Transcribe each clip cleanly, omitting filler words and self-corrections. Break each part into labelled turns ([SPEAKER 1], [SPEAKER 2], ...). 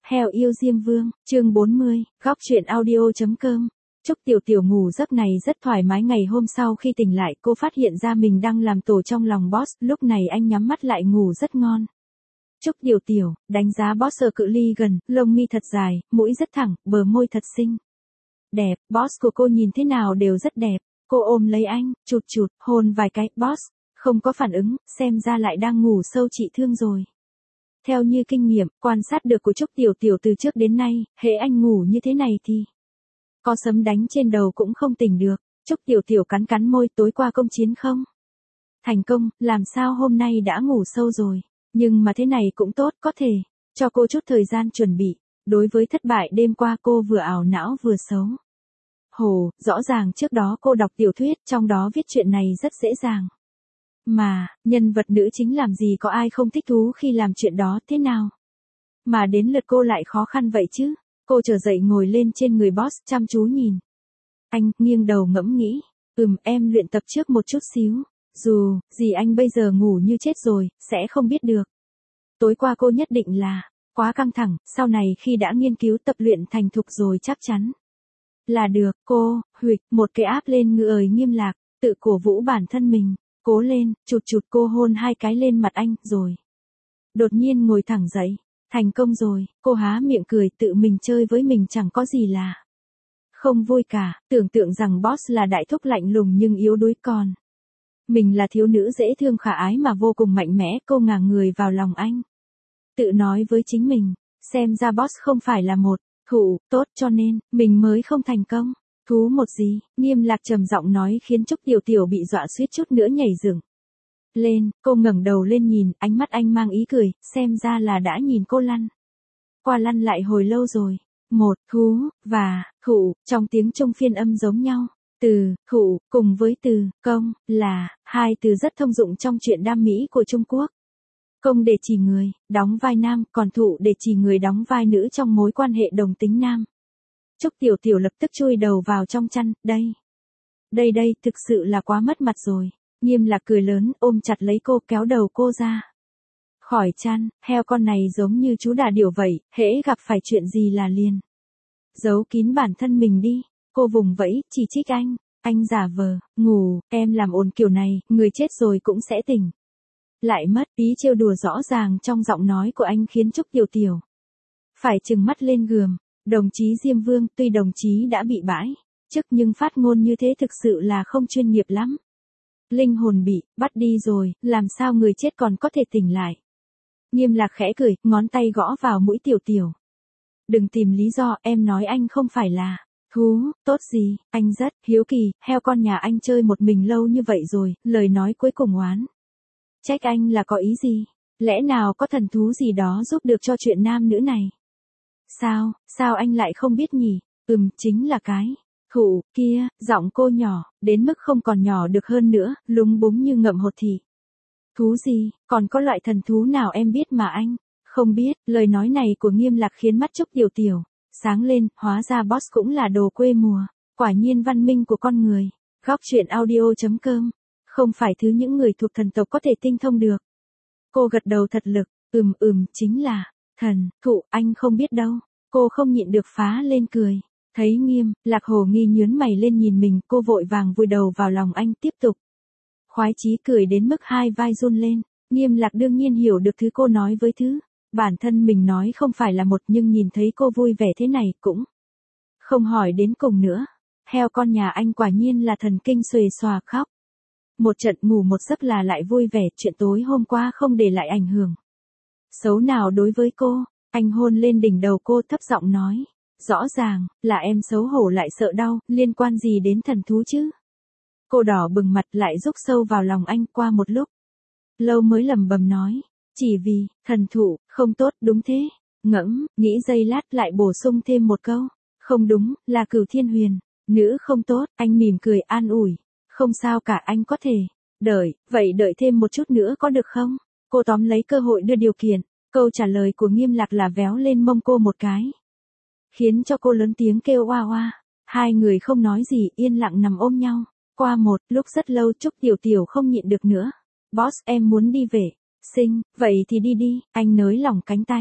[SPEAKER 1] Heo yêu Diêm Vương, chương 40, góc truyện audio.com. Trúc Tiểu Tiểu ngủ giấc này rất thoải mái. Ngày hôm sau khi tỉnh lại, cô phát hiện ra mình đang làm tổ trong lòng boss, lúc này anh nhắm mắt lại ngủ rất ngon. Trúc Tiểu Tiểu, đánh giá boss ở cự ly gần, lông mi thật dài, mũi rất thẳng, bờ môi thật xinh. Đẹp, boss của cô nhìn thế nào đều rất đẹp. Cô ôm lấy anh, chụt chụt, hôn vài cái, boss, không có phản ứng, xem ra lại đang ngủ sâu trị thương rồi. Theo như kinh nghiệm, quan sát được của Trúc Tiểu Tiểu từ trước đến nay, hễ anh ngủ như thế này thì có sấm đánh trên đầu cũng không tỉnh được. Trúc Tiểu Tiểu cắn cắn môi, tối qua công chiến không thành công, làm sao hôm nay đã ngủ sâu rồi. Nhưng mà thế này cũng tốt, có thể cho cô chút thời gian chuẩn bị. Đối với thất bại đêm qua cô vừa ảo não vừa xấu hổ, rõ ràng trước đó cô đọc tiểu thuyết, trong đó viết chuyện này rất dễ dàng. Mà, nhân vật nữ chính làm gì có ai không thích thú khi làm chuyện đó, thế nào mà đến lượt cô lại khó khăn vậy chứ. Cô trở dậy ngồi lên trên người boss, chăm chú nhìn anh, nghiêng đầu ngẫm nghĩ. Em luyện tập trước một chút xíu. Dù gì anh bây giờ ngủ như chết rồi, sẽ không biết được. Tối qua cô nhất định là quá căng thẳng, sau này khi đã nghiên cứu tập luyện thành thục rồi chắc chắn là được. Cô huỵch một cái áp lên ngựa ời Nghiêm Lạc, tự cổ vũ bản thân mình. Cố lên, chụt chụt, cô hôn hai cái lên mặt anh, rồi đột nhiên ngồi thẳng dậy. Thành công rồi, cô há miệng cười, tự mình chơi với mình chẳng có gì là không vui cả. Tưởng tượng rằng boss là đại thúc lạnh lùng nhưng yếu đuối, còn mình là thiếu nữ dễ thương khả ái mà vô cùng mạnh mẽ. Cô ngả người vào lòng anh, tự nói với chính mình, xem ra boss không phải là một thụ tốt cho nên mình mới không thành công. Thú một gì? Nghiêm Lạc trầm giọng nói khiến Trúc Tiểu Tiểu bị dọa suýt chút nữa nhảy dựng lên. Cô ngẩng đầu lên nhìn, ánh mắt anh mang ý cười, xem ra là đã nhìn cô lăn qua lăn lại hồi lâu rồi. Một thú và thụ trong tiếng Trung phiên âm giống nhau. Từ thụ cùng với từ công là hai từ rất thông dụng trong truyện đam mỹ của Trung Quốc. Công để chỉ người đóng vai nam, còn thụ để chỉ người đóng vai nữ trong mối quan hệ đồng tính nam. Trúc Tiểu Tiểu lập tức chui đầu vào trong chăn, đây, thực sự là quá mất mặt rồi. Nghiêm Lạc cười lớn, ôm chặt lấy cô, kéo đầu cô ra khỏi chăn. Heo con này giống như chú đà điểu vậy, hễ gặp phải chuyện gì là liền giấu kín bản thân mình đi. Cô vùng vẫy, chỉ trích anh giả vờ ngủ, em làm ồn kiểu này, người chết rồi cũng sẽ tỉnh lại mất. Ý trêu đùa rõ ràng trong giọng nói của anh khiến Trúc Tiểu Tiểu phải trừng mắt lên gườm. Đồng chí Diêm Vương, tuy đồng chí đã bị bãi chức nhưng phát ngôn như thế thực sự là không chuyên nghiệp lắm. Linh hồn bị bắt đi rồi, làm sao người chết còn có thể tỉnh lại. Nghiêm Lạc khẽ cười, ngón tay gõ vào mũi Tiểu Tiểu. Đừng tìm lý do, em nói anh không phải là thú tốt gì, anh rất hiếu kỳ. Heo con nhà anh chơi một mình lâu như vậy rồi. Lời nói cuối cùng oán trách anh là có ý gì? Lẽ nào có thần thú gì đó giúp được cho chuyện nam nữ này? Sao anh lại không biết nhỉ? Chính là cái thụ kia. Giọng cô nhỏ đến mức không còn nhỏ được hơn nữa, lúng búng như ngậm hột thị. Thú gì? Còn có loại thần thú nào em biết mà anh không biết? Lời nói này của Nghiêm Lạc khiến mắt Trúc Tiểu Tiểu sáng lên, hóa ra boss cũng là đồ quê mùa. Quả nhiên văn minh của con người. Góc truyện audio.com không phải thứ những người thuộc thần tộc có thể tinh thông được. Cô gật đầu thật lực, chính là thần thụ, anh không biết đâu. Cô không nhịn được phá lên cười. Thấy Nghiêm Lạc hồ nghi nhướng mày lên nhìn mình, cô vội vàng vùi đầu vào lòng anh, tiếp tục khoái chí cười đến mức hai vai run lên. Nghiêm Lạc đương nhiên hiểu được thứ cô nói với thứ bản thân mình nói không phải là một, nhưng nhìn thấy cô vui vẻ thế này cũng không hỏi đến cùng nữa. Heo con nhà anh quả nhiên là thần kinh, xuề xòa khóc một trận, ngủ một giấc là lại vui vẻ. Chuyện tối hôm qua không để lại ảnh hưởng xấu nào đối với cô. Anh hôn lên đỉnh đầu cô, thấp giọng nói, rõ ràng là em xấu hổ lại sợ đau, liên quan gì đến thần thú chứ? Cô đỏ bừng mặt lại rúc sâu vào lòng anh. Qua một lúc lâu mới lẩm bẩm nói, chỉ vì thần thụ không tốt, đúng thế. Nghĩ giây lát lại bổ sung thêm một câu, không đúng, là Cửu Thiên Huyền nữ không tốt. Anh mỉm cười an ủi, không sao cả, anh có thể vậy đợi thêm một chút nữa có được không? Cô tóm lấy cơ hội đưa điều kiện. Câu trả lời của Nghiêm Lạc là véo lên mông cô một cái, khiến cho cô lớn tiếng kêu oa oa. Hai người không nói gì, yên lặng nằm ôm nhau. Qua một lúc rất lâu, Trúc Tiểu Tiểu không nhịn được nữa. Boss, em muốn đi vệ sinh. Vậy thì đi đi. Anh nới lỏng cánh tay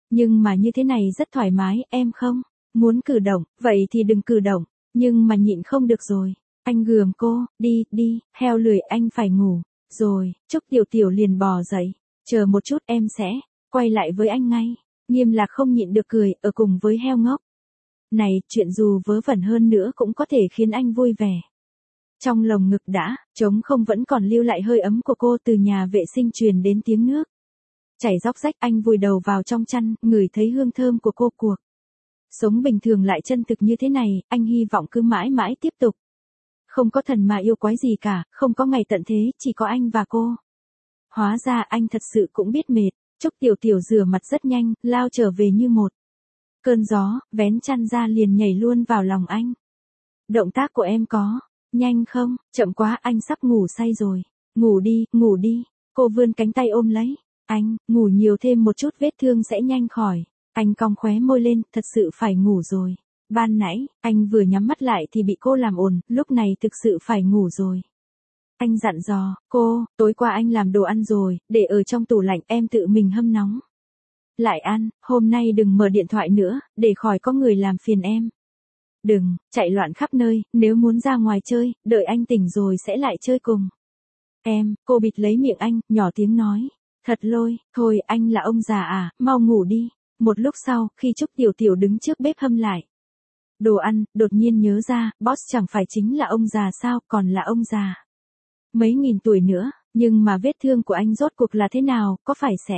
[SPEAKER 1] Nhưng mà như thế này rất thoải mái, em không muốn cử động, vậy thì đừng cử động, nhưng mà nhịn không được rồi. Anh gườm cô, đi, đi, heo lười anh phải ngủ. Rồi, Trúc Tiểu Tiểu liền bò dậy. Chờ một chút em sẽ quay lại với anh ngay. Nghiêm Lạc không nhịn được cười, ở cùng với heo ngốc. Này, chuyện dù vớ vẩn hơn nữa cũng có thể khiến anh vui vẻ. Trong lồng ngực đã, trống không vẫn còn lưu lại hơi ấm của cô, từ nhà vệ sinh truyền đến tiếng nước chảy róc rách. Anh vùi đầu vào trong chăn, ngửi thấy hương thơm của cô. Cuộc sống bình thường lại chân thực như thế này, anh hy vọng cứ mãi mãi tiếp tục. Không có thần mà yêu quái gì cả, không có ngày tận thế, chỉ có anh và cô. Hóa ra anh thật sự cũng biết mệt. Trúc Tiểu Tiểu rửa mặt rất nhanh, lao trở về như một cơn gió, vén chăn ra liền nhảy luôn vào lòng anh. Động tác của em có nhanh không? Chậm quá, anh sắp ngủ say rồi. Ngủ đi, ngủ đi. Cô vươn cánh tay ôm lấy. Anh, ngủ nhiều thêm một chút vết thương sẽ nhanh khỏi. Anh cong khóe môi lên, thật sự phải ngủ rồi. Ban nãy, anh vừa nhắm mắt lại thì bị cô làm ồn, lúc này thực sự phải ngủ rồi. Anh dặn dò, cô, tối qua anh làm đồ ăn rồi, để ở trong tủ lạnh, em tự mình hâm nóng lại ăn, hôm nay đừng mở điện thoại nữa, để khỏi có người làm phiền em. Đừng chạy loạn khắp nơi, nếu muốn ra ngoài chơi, đợi anh tỉnh rồi sẽ lại chơi cùng. Em, cô bịt lấy miệng anh, nhỏ tiếng nói. Thật lôi, thôi anh là ông già à, mau ngủ đi. Một lúc sau, khi Trúc Tiểu Tiểu đứng trước bếp hâm lại đồ ăn, đột nhiên nhớ ra, boss chẳng phải chính là ông già sao, còn là ông già mấy nghìn tuổi nữa, nhưng mà vết thương của anh rốt cuộc là thế nào, có phải sẽ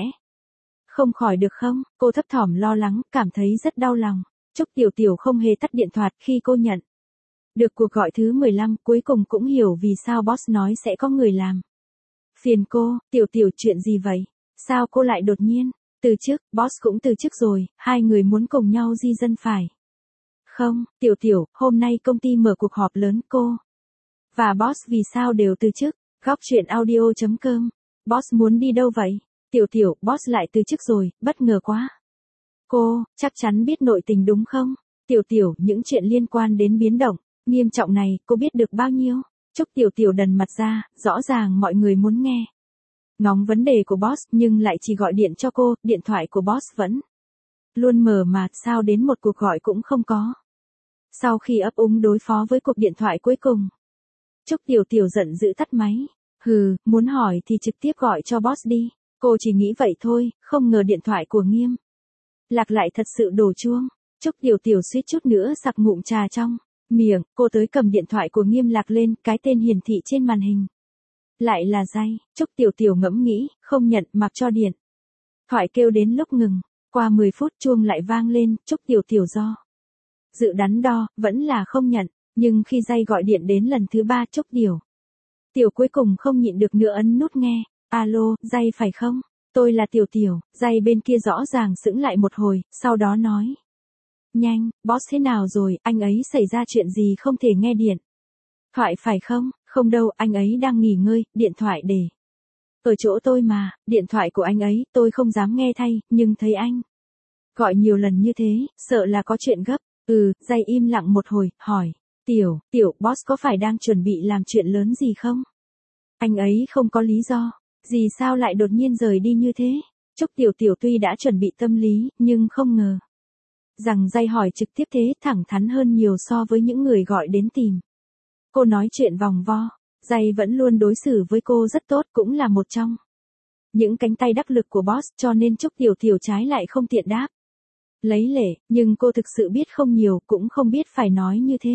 [SPEAKER 1] không khỏi được không? Cô thấp thỏm lo lắng, cảm thấy rất đau lòng. Trúc Tiểu Tiểu không hề tắt điện thoại khi cô nhận được cuộc gọi thứ 15, cuối cùng cũng hiểu vì sao boss nói sẽ có người làm phiền cô. Tiểu Tiểu, chuyện gì vậy? Sao cô lại đột nhiên từ chức? Boss cũng từ chức rồi, hai người muốn cùng nhau di dân phải không? Tiểu Tiểu, hôm nay công ty mở cuộc họp lớn, cô và boss vì sao đều từ chức? Góc chuyện audio.com. Boss muốn đi đâu vậy? Tiểu Tiểu, boss lại từ chức rồi, bất ngờ quá. Cô, chắc chắn biết nội tình đúng không? Tiểu Tiểu, những chuyện liên quan đến biến động nghiêm trọng này, cô biết được bao nhiêu? Trúc Tiểu Tiểu đần mặt ra, rõ ràng mọi người muốn nghe ngóng vấn đề của boss, nhưng lại chỉ gọi điện cho cô, điện thoại của boss vẫn luôn mở mà, sao đến một cuộc gọi cũng không có. Sau khi ấp úng đối phó với cuộc điện thoại cuối cùng, Trúc Tiểu Tiểu giận dữ tắt máy. Hừ, muốn hỏi thì trực tiếp gọi cho boss đi. Cô chỉ nghĩ vậy thôi, không ngờ điện thoại của Nghiêm Lạc lại thật sự đổ chuông. Trúc Tiểu Tiểu suýt chút nữa sặc ngụm trà trong miệng. Cô tới cầm điện thoại của Nghiêm Lạc lên, cái tên hiển thị trên màn hình lại là Jay. Trúc Tiểu Tiểu ngẫm nghĩ, không nhận, mặc cho điện thoại kêu đến lúc ngừng. Qua 10 phút chuông lại vang lên, Trúc Tiểu Tiểu do dự đắn đo, vẫn là không nhận. Nhưng khi Jay gọi điện đến lần thứ 3, Trúc Tiểu Tiểu cuối cùng không nhịn được nữa ấn nút nghe. Alo, Jay phải không? Tôi là Tiểu Tiểu. Jay bên kia rõ ràng sững lại một hồi, sau đó nói. Nhanh, boss thế nào rồi, anh ấy xảy ra chuyện gì không thể nghe điện thoại phải không? Không đâu, anh ấy đang nghỉ ngơi, điện thoại để ở chỗ tôi mà. Điện thoại của anh ấy, tôi không dám nghe thay, nhưng thấy anh gọi nhiều lần như thế, sợ là có chuyện gấp. Jay im lặng một hồi, hỏi. Tiểu, boss có phải đang chuẩn bị làm chuyện lớn gì không? Anh ấy không có lý do gì sao lại đột nhiên rời đi như thế? Trúc Tiểu Tiểu tuy đã chuẩn bị tâm lý, nhưng không ngờ rằng Jay hỏi trực tiếp thế, thẳng thắn hơn nhiều so với những người gọi đến tìm cô nói chuyện vòng vo. Jay vẫn luôn đối xử với cô rất tốt, cũng là một trong những cánh tay đắc lực của boss, cho nên Trúc Tiểu Tiểu trái lại không tiện đáp lấy lệ, nhưng cô thực sự biết không nhiều, cũng không biết phải nói như thế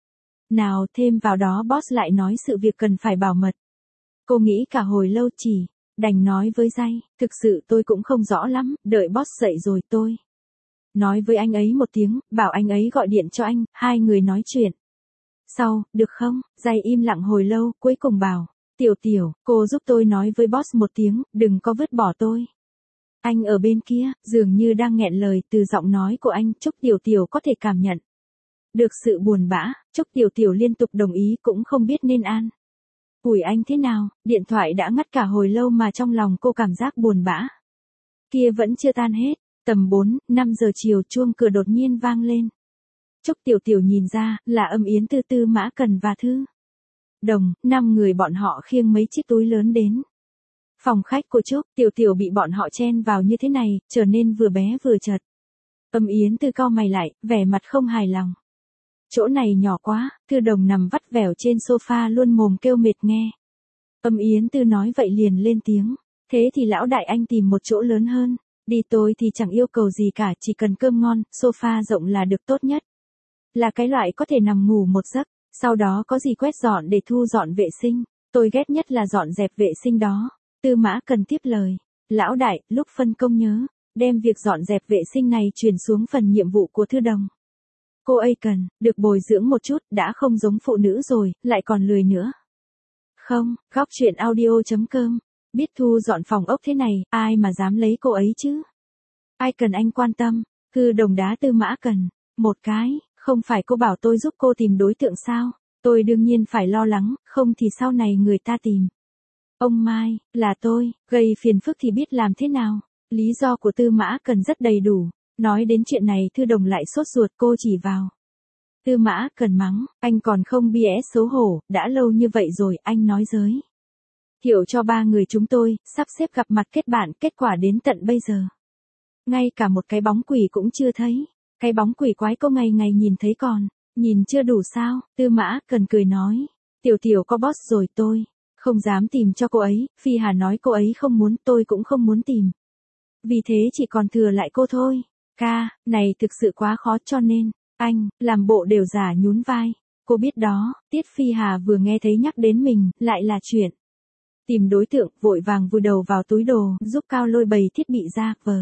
[SPEAKER 1] nào. Thêm vào đó boss lại nói sự việc cần phải bảo mật. Cô nghĩ cả hồi lâu, chỉ đành nói với Jay, thực sự tôi cũng không rõ lắm, đợi boss dậy rồi tôi nói với anh ấy một tiếng, bảo anh ấy gọi điện cho anh, hai người nói chuyện sau, được không? Jay im lặng hồi lâu, cuối cùng bảo, Tiểu Tiểu, cô giúp tôi nói với boss một tiếng, đừng có vứt bỏ tôi. Anh ở bên kia, dường như đang nghẹn lời, từ giọng nói của anh, Trúc Tiểu Tiểu có thể cảm nhận được sự buồn bã. Trúc Tiểu Tiểu liên tục đồng ý, cũng không biết nên an ủi anh thế nào. Điện thoại đã ngắt cả hồi lâu mà trong lòng cô cảm giác buồn bã kia vẫn chưa tan hết. Tầm 4-5 giờ chiều, chuông cửa đột nhiên vang lên. Trúc Tiểu Tiểu nhìn ra, là Âm Yến, Tư Tư, Mã Cần và Thư Đồng. 5 người bọn họ khiêng mấy chiếc túi lớn đến Phòng khách của Trúc Tiểu Tiểu bị bọn họ chen vào như thế này, trở nên vừa bé vừa chật. Âm Yến Tư cau mày lại, vẻ mặt không hài lòng. Chỗ này nhỏ quá, Thư Đồng nằm vắt vẻo trên sofa luôn mồm kêu mệt nghe. Âm Yến Tư nói vậy liền lên tiếng. Thế thì lão đại anh tìm một chỗ lớn hơn. Đi tôi thì chẳng yêu cầu gì cả, chỉ cần cơm ngon, sofa rộng là được tốt nhất. Là cái loại có thể nằm ngủ một giấc, sau đó có gì quét dọn để thu dọn vệ sinh. Tôi ghét nhất là dọn dẹp vệ sinh đó. Tư Mã Cần tiếp lời. Lão đại, lúc phân công nhớ, đem việc dọn dẹp vệ sinh này chuyển xuống phần nhiệm vụ của Thư Đồng. Cô ấy cần, được bồi dưỡng một chút, đã không giống phụ nữ rồi, lại còn lười nữa. Không, góc chuyện audio.com. Biết thu dọn phòng ốc thế này, ai mà dám lấy cô ấy chứ? Ai cần anh quan tâm? Thư Đồng đá Tư Mã Cần. Một cái, không phải cô bảo tôi giúp cô tìm đối tượng sao? Tôi đương nhiên phải lo lắng, không thì sau này người ta tìm. Ông Mai, là tôi, gây phiền phức thì biết làm thế nào? Lý do của Tư Mã Cần rất đầy đủ. Nói đến chuyện này Thư Đồng lại sốt ruột, cô chỉ vào. Tư Mã Cần mắng, anh còn không BS xấu hổ, đã lâu như vậy rồi, anh nói giới thiệu cho 3 người chúng tôi, sắp xếp gặp mặt kết bạn, kết quả đến tận bây giờ. Ngay cả một cái bóng quỷ cũng chưa thấy. Cái bóng quỷ quái cô ngày ngày nhìn thấy còn, nhìn chưa đủ sao? Tư Mã Cần cười nói, Tiểu Tiểu có boss rồi, tôi không dám tìm cho cô ấy, Phi Hà nói cô ấy không muốn, tôi cũng không muốn tìm. Vì thế chỉ còn thừa lại cô thôi. Ca, này thực sự quá khó cho nên, anh, làm bộ đều giả nhún vai. Cô biết đó, Tiết Phi Hà vừa nghe thấy nhắc đến mình, lại là chuyện tìm đối tượng, vội vàng vùi đầu vào túi đồ, giúp Cao Lôi bày thiết bị ra, vờ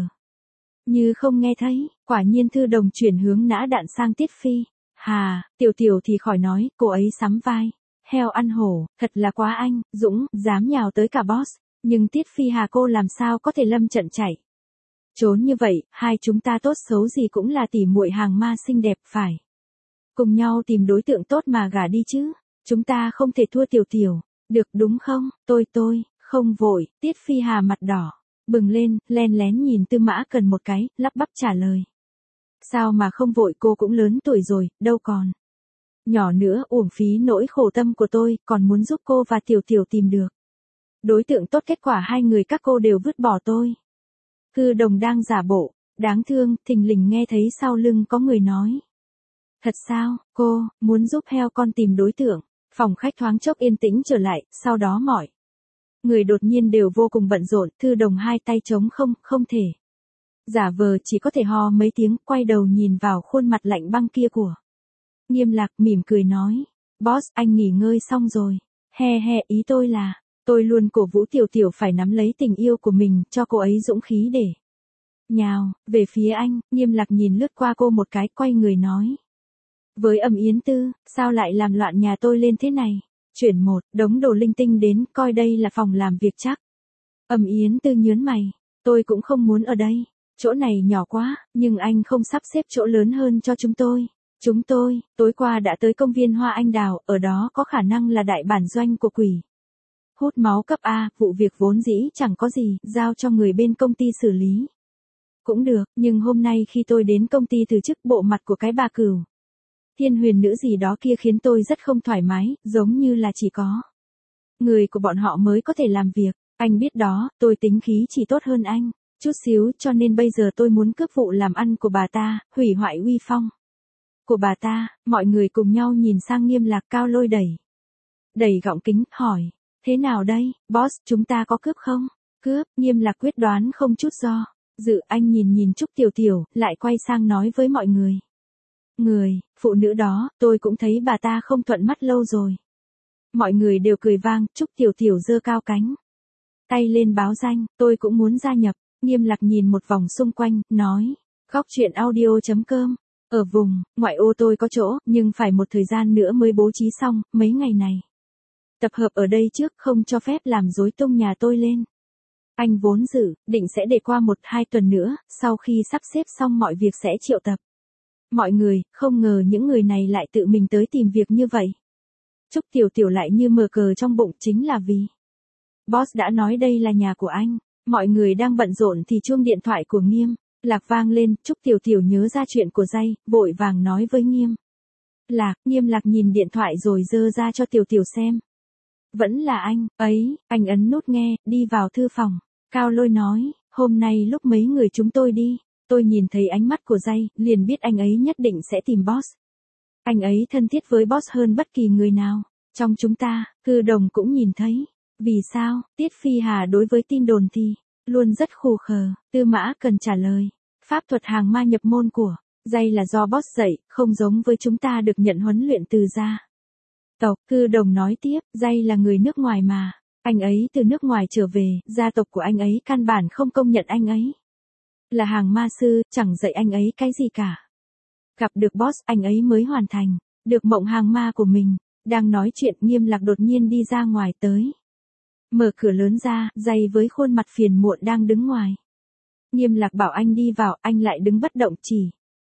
[SPEAKER 1] như không nghe thấy. Quả nhiên Thư Đồng chuyển hướng nã đạn sang Tiết Phi Hà. Tiểu Tiểu thì khỏi nói, cô ấy sắm vai heo ăn hổ, thật là quá anh dũng, dám nhào tới cả boss. Nhưng Tiết Phi Hà cô làm sao có thể lâm trận chạy trốn như vậy, hai chúng ta tốt xấu gì cũng là tỉ muội hàng ma xinh đẹp, phải cùng nhau tìm đối tượng tốt mà gả đi chứ. Chúng ta không thể thua Tiểu Tiểu, được đúng không? Tôi, không vội. Tiết Phi Hà mặt đỏ bừng lên, len lén nhìn Tư Mã Cần một cái, lắp bắp trả lời. Sao mà không vội, cô cũng lớn tuổi rồi, đâu còn nhỏ nữa, uổng phí nỗi khổ tâm của tôi, còn muốn giúp cô và Tiểu Tiểu tìm được đối tượng tốt, kết quả hai người các cô đều vứt bỏ tôi. Thư Đồng đang giả bộ đáng thương, thình lình nghe thấy sau lưng có người nói. Thật sao, cô muốn giúp heo con tìm đối tượng? Phòng khách thoáng chốc yên tĩnh trở lại, sau đó mọi người đột nhiên đều vô cùng bận rộn. Thư Đồng hai tay trống không thể giả vờ, chỉ có thể ho mấy tiếng, quay đầu nhìn vào khuôn mặt lạnh băng kia của Nghiêm Lạc, mỉm cười nói. Boss, anh nghỉ ngơi xong rồi. He, ý tôi là, tôi luôn cổ vũ Tiểu Tiểu phải nắm lấy tình yêu của mình, cho cô ấy dũng khí để nhào về phía anh. Nghiêm Lạc nhìn lướt qua cô một cái, quay người nói với Âm Yến Tư, sao lại làm loạn nhà tôi lên thế này? Chuyển một đống đồ linh tinh đến, coi đây là phòng làm việc chắc. Âm Yến Tư nhớn mày, tôi cũng không muốn ở đây. Chỗ này nhỏ quá, nhưng anh không sắp xếp chỗ lớn hơn cho chúng tôi. Chúng tôi, tối qua đã tới công viên Hoa Anh Đào, ở đó có khả năng là đại bản doanh của quỷ hút máu cấp A, vụ việc vốn dĩ chẳng có gì, giao cho người bên công ty xử lý cũng được, nhưng hôm nay khi tôi đến công ty từ chức, bộ mặt của cái bà Cửu Thiên Huyền nữ gì đó kia khiến tôi rất không thoải mái, giống như là chỉ có người của bọn họ mới có thể làm việc. Anh biết đó, tôi tính khí chỉ tốt hơn anh chút xíu, cho nên bây giờ tôi muốn cướp vụ làm ăn của bà ta, hủy hoại uy phong của bà ta. Mọi người cùng nhau nhìn sang Nghiêm Lạc. Cao Lôi đẩy gọng kính, hỏi, thế nào đây, boss, chúng ta có cướp không? Cướp? Nghiêm Lạc quyết đoán không chút do dự. Anh nhìn Trúc Tiểu Tiểu, lại quay sang nói với mọi người. Phụ nữ đó, tôi cũng thấy bà ta không thuận mắt lâu rồi. Mọi người đều cười vang. Trúc Tiểu Tiểu giơ cao cánh tay lên báo danh, tôi cũng muốn gia nhập. Nghiêm Lạc nhìn một vòng xung quanh, nói, góc chuyện audio.com. Ở vùng ngoại ô tôi có chỗ, nhưng phải một thời gian nữa mới bố trí xong, mấy ngày này tập hợp ở đây trước, không cho phép làm rối tung nhà tôi lên. Anh vốn định sẽ để qua 1-2 tuần nữa, sau khi sắp xếp xong mọi việc sẽ triệu tập mọi người, không ngờ những người này lại tự mình tới tìm việc như vậy. Trúc Tiểu Tiểu lại như mờ cờ trong bụng, chính là vì boss đã nói đây là nhà của anh. Mọi người đang bận rộn thì chuông điện thoại của Nghiêm Lạc vang lên. Trúc Tiểu Tiểu nhớ ra chuyện của Dây, vội vàng nói với Nghiêm Lạc. Nghiêm Lạc nhìn điện thoại rồi giơ ra cho Tiểu Tiểu xem. Vẫn là anh ấn nút nghe, đi vào thư phòng. Cao Lôi nói, hôm nay lúc mấy người chúng tôi đi, tôi nhìn thấy ánh mắt của Jay, liền biết anh ấy nhất định sẽ tìm boss. Anh ấy thân thiết với boss hơn bất kỳ người nào. Trong chúng ta, Cư Đồng cũng nhìn thấy. Vì sao, Tiết Phi Hà đối với tin đồn thì, luôn rất khù khờ, Tư Mã cần trả lời. Pháp thuật hàng ma nhập môn của Jay là do boss dạy, không giống với chúng ta được nhận huấn luyện từ gia tộc. Cư Đồng nói tiếp, Jay là người nước ngoài mà. Anh ấy từ nước ngoài trở về, gia tộc của anh ấy căn bản không công nhận anh ấy. Là hàng ma sư, chẳng dạy anh ấy cái gì cả. Gặp được boss, anh ấy mới hoàn thành được mộng hàng ma của mình. Đang nói chuyện, Nghiêm Lạc đột nhiên đi ra ngoài tới. Mở cửa lớn ra, Jay với khuôn mặt phiền muộn đang đứng ngoài. Nghiêm Lạc bảo anh đi vào, anh lại đứng bất động chỉ.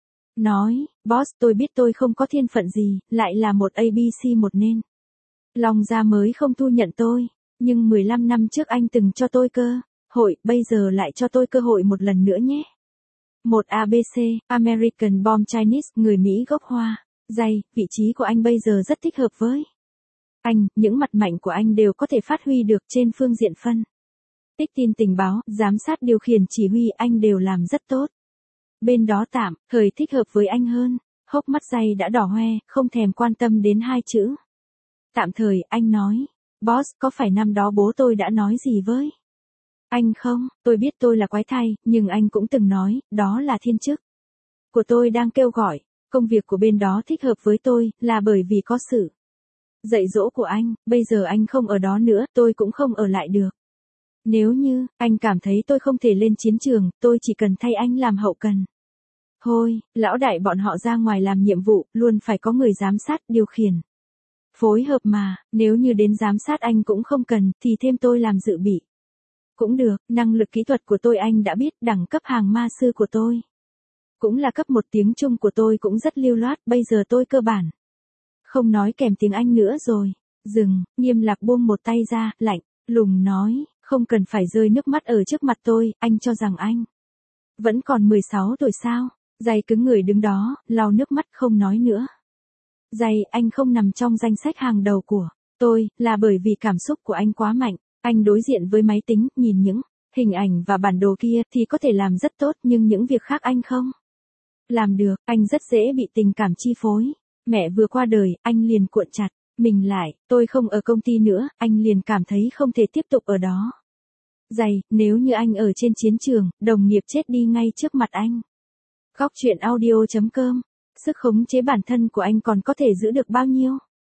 [SPEAKER 1] Nói, boss, tôi biết tôi không có thiên phận gì, lại là một ABC một nên. Long Gia mới không thu nhận tôi, nhưng 15 năm trước anh từng cho tôi cơ hội, bây giờ lại cho tôi cơ hội một lần nữa nhé. Một ABC, American Born Chinese, người Mỹ gốc Hoa. Jay, vị trí của anh bây giờ rất thích hợp với anh, những mặt mạnh của anh đều có thể phát huy được trên phương diện phân tích tin tình báo, giám sát điều khiển chỉ huy, anh đều làm rất tốt. Bên đó tạm thời thích hợp với anh hơn. Hốc mắt Jay đã đỏ hoe, không thèm quan tâm đến hai chữ tạm thời. Anh nói, boss, có phải năm đó bố tôi đã nói gì với anh không? Tôi biết tôi là quái thai, nhưng anh cũng từng nói, đó là thiên chức của tôi đang kêu gọi. Công việc của bên đó thích hợp với tôi, là bởi vì có sự dạy dỗ của anh. Bây giờ anh không ở đó nữa, tôi cũng không ở lại được. Nếu như anh cảm thấy tôi không thể lên chiến trường, tôi chỉ cần thay anh làm hậu cần. Thôi, lão đại bọn họ ra ngoài làm nhiệm vụ, luôn phải có người giám sát, điều khiển, phối hợp mà. Nếu như đến giám sát anh cũng không cần, thì thêm tôi làm dự bị cũng được. Năng lực kỹ thuật của tôi anh đã biết, đẳng cấp hàng ma sư của tôi cũng là cấp 1, tiếng Trung của tôi cũng rất lưu loát, bây giờ tôi cơ bản không nói kèm tiếng Anh nữa rồi. Dừng, Nghiêm Lạc buông một tay ra, lạnh lùng nói, không cần phải rơi nước mắt ở trước mặt tôi, anh cho rằng anh vẫn còn 16 tuổi sao? Jay cứng người đứng đó, lau nước mắt không nói nữa. Jay, anh không nằm trong danh sách hàng đầu của tôi, là bởi vì cảm xúc của anh quá mạnh. Anh đối diện với máy tính, nhìn những hình ảnh và bản đồ kia thì có thể làm rất tốt, nhưng những việc khác anh không làm được. Anh rất dễ bị tình cảm chi phối. Mẹ vừa qua đời, anh liền cuộn chặt mình lại. Tôi không ở công ty nữa, anh liền cảm thấy không thể tiếp tục ở đó. Jay, nếu như anh ở trên chiến trường, đồng nghiệp chết đi ngay trước mặt anh. Góc truyện audio.com. Sức khống chế bản thân của anh còn có thể giữ được bao nhiêu?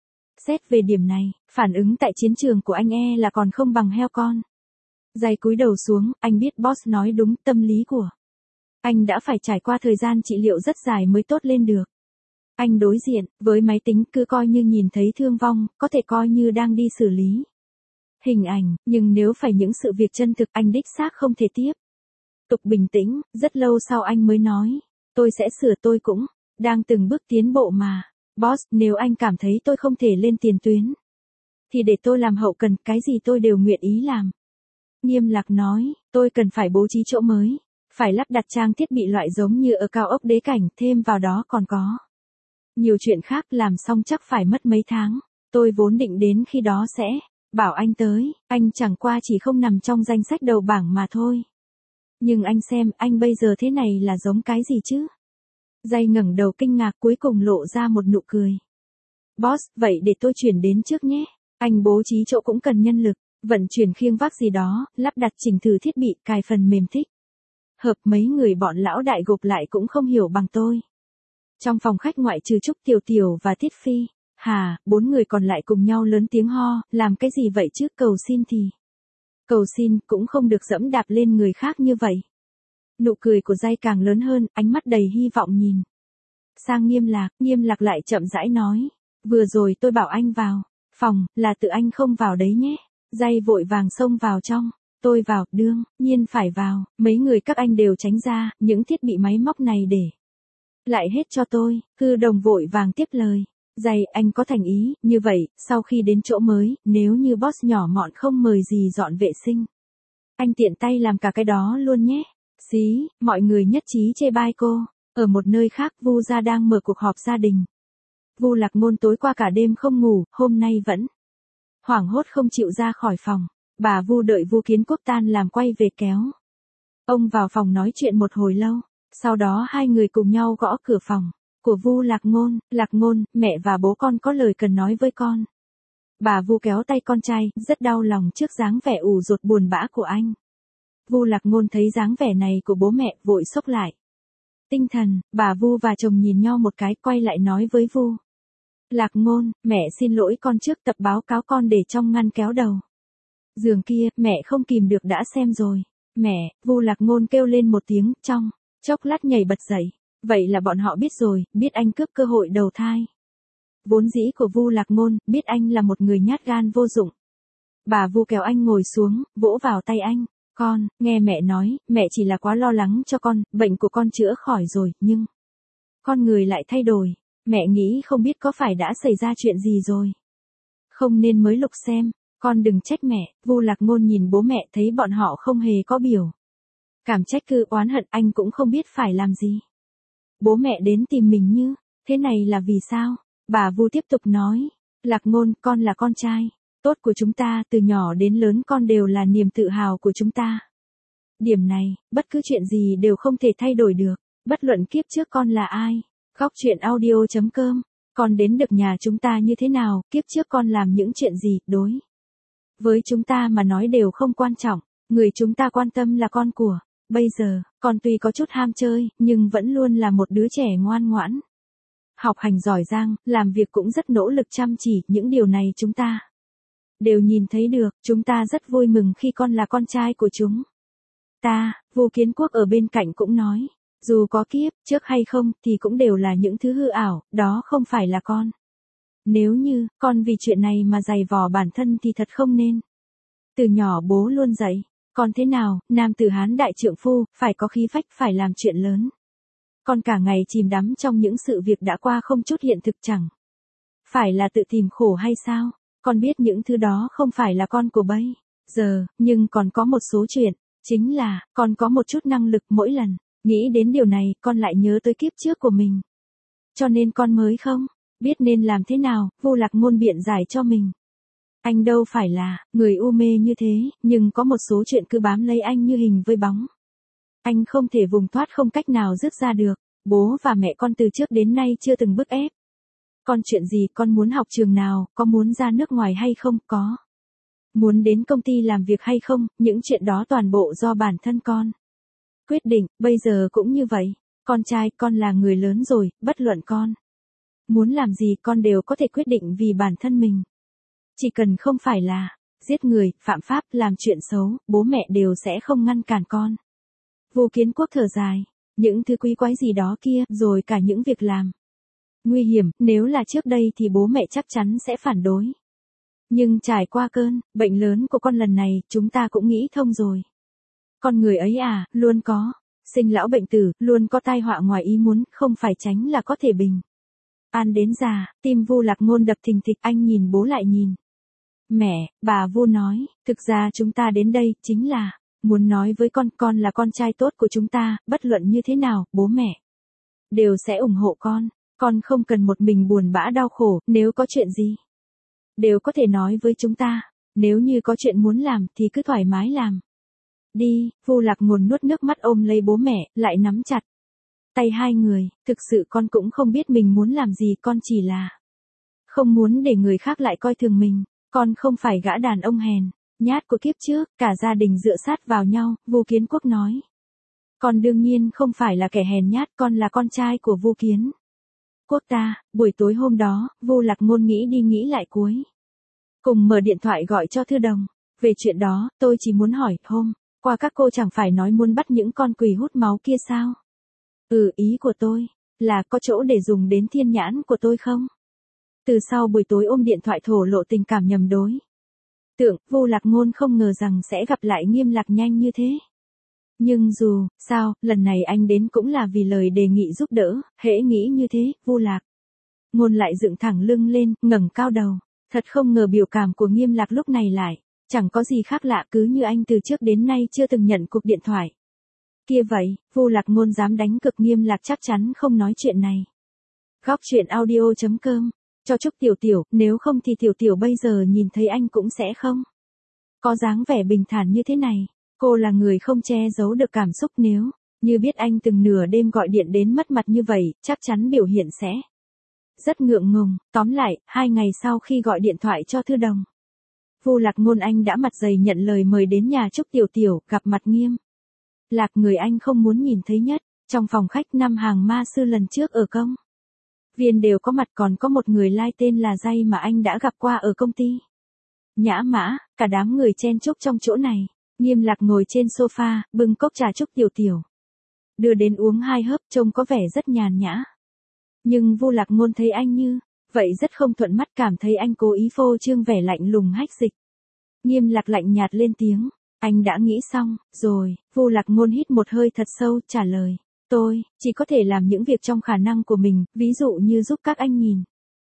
[SPEAKER 1] Xét về điểm này, phản ứng tại chiến trường của anh là còn không bằng heo con. Jay cúi đầu xuống, anh biết boss nói đúng, tâm lý của anh đã phải trải qua thời gian trị liệu rất dài mới tốt lên được. Anh đối diện với máy tính, cứ coi như nhìn thấy thương vong, có thể coi như đang đi xử lý hình ảnh, nhưng nếu phải những sự việc chân thực, anh đích xác không thể tiếp tục bình tĩnh. Rất lâu sau anh mới nói, tôi sẽ sửa, tôi cũng đang từng bước tiến bộ mà. Boss, nếu anh cảm thấy tôi không thể lên tiền tuyến, thì để tôi làm hậu cần, cái gì tôi đều nguyện ý làm. Nghiêm Lạc nói, tôi cần phải bố trí chỗ mới, phải lắp đặt trang thiết bị loại giống như ở cao ốc đế cảnh, thêm vào đó còn có nhiều chuyện khác, làm xong chắc phải mất mấy tháng. Tôi vốn định đến khi đó sẽ bảo anh tới, anh chẳng qua chỉ không nằm trong danh sách đầu bảng mà thôi. Nhưng anh xem, anh bây giờ thế này là giống cái gì chứ? Jay ngẩng đầu kinh ngạc, cuối cùng lộ ra một nụ cười. Boss, vậy để tôi chuyển đến trước nhé. Anh bố trí chỗ cũng cần nhân lực, vận chuyển khiêng vác gì đó, lắp đặt chỉnh thử thiết bị, cài phần mềm thích hợp. Mấy người bọn lão đại gộp lại cũng không hiểu bằng tôi. Trong phòng khách ngoại trừ Trúc Tiểu Tiểu và Tiết Phi Hà, 4 người còn lại cùng nhau lớn tiếng ho, làm cái gì vậy chứ, cầu xin thì cầu xin, cũng không được dẫm đạp lên người khác như vậy. Nụ cười của Jay càng lớn hơn, ánh mắt đầy hy vọng nhìn sang Nghiêm Lạc lại chậm rãi nói, vừa rồi tôi bảo anh vào phòng, là tự anh không vào đấy nhé. Jay vội vàng xông vào trong, tôi vào, đương nhiên phải vào, mấy người các anh đều tránh ra, những thiết bị máy móc này để lại hết cho tôi. Cư Đồng vội vàng tiếp lời, Jay, anh có thành ý, như vậy, sau khi đến chỗ mới, nếu như boss nhỏ mọn không mời gì dọn vệ sinh, anh tiện tay làm cả cái đó luôn nhé. Xí, mọi người nhất trí chê bai cô. Ở một nơi khác, Vu gia đang mở cuộc họp gia đình. Vu Lạc Ngôn tối qua cả đêm không ngủ, hôm nay vẫn hoảng hốt không chịu ra khỏi phòng. Bà Vu đợi Vu Kiến Quốc tan làm quay về kéo ông vào phòng nói chuyện một hồi lâu, sau đó hai người cùng nhau gõ cửa phòng của Vu Lạc Ngôn. Lạc Ngôn, mẹ và bố con có lời cần nói với con. Bà Vu kéo tay con trai, rất đau lòng trước dáng vẻ ủ rột buồn bã của anh. Vu Lạc Ngôn thấy dáng vẻ này của bố mẹ, vội xốc lại tinh thần. Bà Vu và chồng nhìn nhau một cái, quay lại nói với Vu Lạc Ngôn, mẹ xin lỗi con trước, tập báo cáo con để trong ngăn kéo đầu giường kia, mẹ không kìm được đã xem rồi. Mẹ, Vu Lạc Ngôn kêu lên một tiếng, trong chốc lát nhảy bật dậy. Vậy là bọn họ biết rồi, biết anh cướp cơ hội đầu thai vốn dĩ của Vu Lạc Ngôn, biết anh là một người nhát gan vô dụng. Bà Vu kéo anh ngồi xuống, vỗ vào tay anh. Con, nghe mẹ nói, mẹ chỉ là quá lo lắng cho con, bệnh của con chữa khỏi rồi, nhưng con người lại thay đổi. Mẹ nghĩ không biết có phải đã xảy ra chuyện gì rồi. Không nên mới lục xem, con đừng trách mẹ. Vu Lạc Ngôn nhìn bố mẹ thấy bọn họ không hề có biểu cảm trách cứ oán hận, anh cũng không biết phải làm gì. Bố mẹ đến tìm mình như thế này là vì sao? Bà Vu tiếp tục nói, Lạc Ngôn, con là con trai tốt của chúng ta, từ nhỏ đến lớn con đều là niềm tự hào của chúng ta. Điểm này, bất cứ chuyện gì đều không thể thay đổi được, bất luận kiếp trước con là ai. Góc truyện audio.com, con đến được nhà chúng ta như thế nào, kiếp trước con làm những chuyện gì, đối với chúng ta mà nói đều không quan trọng, người chúng ta quan tâm là con của. Bây giờ, con tuy có chút ham chơi, nhưng vẫn luôn là một đứa trẻ ngoan ngoãn. Học hành giỏi giang, làm việc cũng rất nỗ lực chăm chỉ, những điều này chúng ta đều nhìn thấy được, chúng ta rất vui mừng khi con là con trai của chúng ta. Vu Kiến Quốc ở bên cạnh cũng nói, dù có kiếp trước hay không thì cũng đều là những thứ hư ảo, đó không phải là con. Nếu như con vì chuyện này mà dày vò bản thân thì thật không nên. Từ nhỏ bố luôn dạy con thế nào, nam tử Hán đại trượng phu, phải có khí phách, phải làm chuyện lớn. Con cả ngày chìm đắm trong những sự việc đã qua không chút hiện thực, chẳng phải là tự tìm khổ hay sao? Con biết những thứ đó không phải là con của bây giờ, nhưng còn có một số chuyện, chính là, con có một chút năng lực, mỗi lần nghĩ đến điều này, con lại nhớ tới kiếp trước của mình. Cho nên con mới không biết nên làm thế nào. Vu Lạc Ngôn biện giải cho mình. Anh đâu phải là người u mê như thế, nhưng có một số chuyện cứ bám lấy anh như hình với bóng. Anh không thể vùng thoát, không cách nào dứt ra được. Bố và mẹ con từ trước đến nay chưa từng bức ép con chuyện gì, con muốn học trường nào, có muốn ra nước ngoài hay không, có muốn đến công ty làm việc hay không, những chuyện đó toàn bộ do bản thân con quyết định. Bây giờ cũng như vậy, con trai, con là người lớn rồi, bất luận con muốn làm gì con đều có thể quyết định vì bản thân mình. Chỉ cần không phải là giết người, phạm pháp, làm chuyện xấu, bố mẹ đều sẽ không ngăn cản con. Vu Kiến Quốc thở dài, những thứ quý quái gì đó kia, rồi cả những việc làm nguy hiểm, nếu là trước đây thì bố mẹ chắc chắn sẽ phản đối. Nhưng trải qua cơn bệnh lớn của con lần này, chúng ta cũng nghĩ thông rồi. Con người ấy à, luôn có sinh lão bệnh tử, luôn có tai họa ngoài ý muốn, không phải tránh là có thể bình an đến già. Tim Vu Lạc Ngôn đập thình thịch, anh nhìn bố lại nhìn mẹ. Bà Vu nói, thực ra chúng ta đến đây chính là muốn nói với con là con trai tốt của chúng ta, bất luận như thế nào, bố mẹ đều sẽ ủng hộ con. Con không cần một mình buồn bã đau khổ, nếu có chuyện gì đều có thể nói với chúng ta. Nếu như có chuyện muốn làm thì cứ thoải mái làm đi. Vu Lạc Ngôn nuốt nước mắt ôm lấy bố mẹ, lại nắm chặt tay hai người. Thực sự con cũng không biết mình muốn làm gì, con chỉ là không muốn để người khác lại coi thường mình. Con không phải gã đàn ông hèn nhát của kiếp trước. Cả gia đình dựa sát vào nhau, Vu Kiến Quốc nói. Con đương nhiên không phải là kẻ hèn nhát, con là con trai của Vu Kiến Quốc ta. Buổi tối hôm đó, Vu Lạc Ngôn nghĩ đi nghĩ lại cuối cùng mở điện thoại gọi cho Thư Đồng. Về chuyện đó, tôi chỉ muốn hỏi, hôm qua các cô chẳng phải nói muốn bắt những con quỷ hút máu kia sao? Ý của tôi là có chỗ để dùng đến thiên nhãn của tôi không? Từ sau buổi tối ôm điện thoại thổ lộ tình cảm nhầm đối tượng, Vu Lạc Ngôn không ngờ rằng sẽ gặp lại Nghiêm Lạc nhanh như thế. Nhưng dù sao, lần này anh đến cũng là vì lời đề nghị giúp đỡ. Hễ nghĩ như thế, Vu Lạc Ngôn lại dựng thẳng lưng lên, ngẩng cao đầu. Thật không ngờ biểu cảm của Nghiêm Lạc lúc này lại chẳng có gì khác lạ, cứ như anh từ trước đến nay chưa từng nhận cuộc điện thoại kia vậy. Vu Lạc Ngôn dám đánh cược Nghiêm Lạc chắc chắn không nói chuyện này. Góc truyện audio.com cho Trúc Tiểu Tiểu, nếu không thì Tiểu Tiểu bây giờ nhìn thấy anh cũng sẽ không có dáng vẻ bình thản như thế này. Cô là người không che giấu được cảm xúc, nếu như biết anh từng nửa đêm gọi điện đến mất mặt như vậy, chắc chắn biểu hiện sẽ rất ngượng ngùng. Tóm lại, 2 ngày sau khi gọi điện thoại cho Thư Đồng, Vu Lạc Ngôn anh đã mặt dày nhận lời mời đến nhà Trúc Tiểu Tiểu, gặp mặt Nghiêm Lạc, người anh không muốn nhìn thấy nhất. Trong phòng khách năm hàng ma sư lần trước ở công viên đều có mặt, còn có một người lai tên là Dây mà anh đã gặp qua ở công ty Nhã Mã, cả đám người chen chúc trong chỗ này. Nghiêm Lạc ngồi trên sofa, bưng cốc trà Trúc Tiểu Tiểu đưa đến uống 2 hớp, trông có vẻ rất nhàn nhã. Nhưng Vu Lạc Ngôn thấy anh như vậy rất không thuận mắt, cảm thấy anh cố ý phô trương vẻ lạnh lùng hách dịch. Nghiêm Lạc lạnh nhạt lên tiếng, anh đã nghĩ xong rồi. Vu Lạc Ngôn hít một hơi thật sâu, trả lời, tôi chỉ có thể làm những việc trong khả năng của mình, ví dụ như giúp các anh nhìn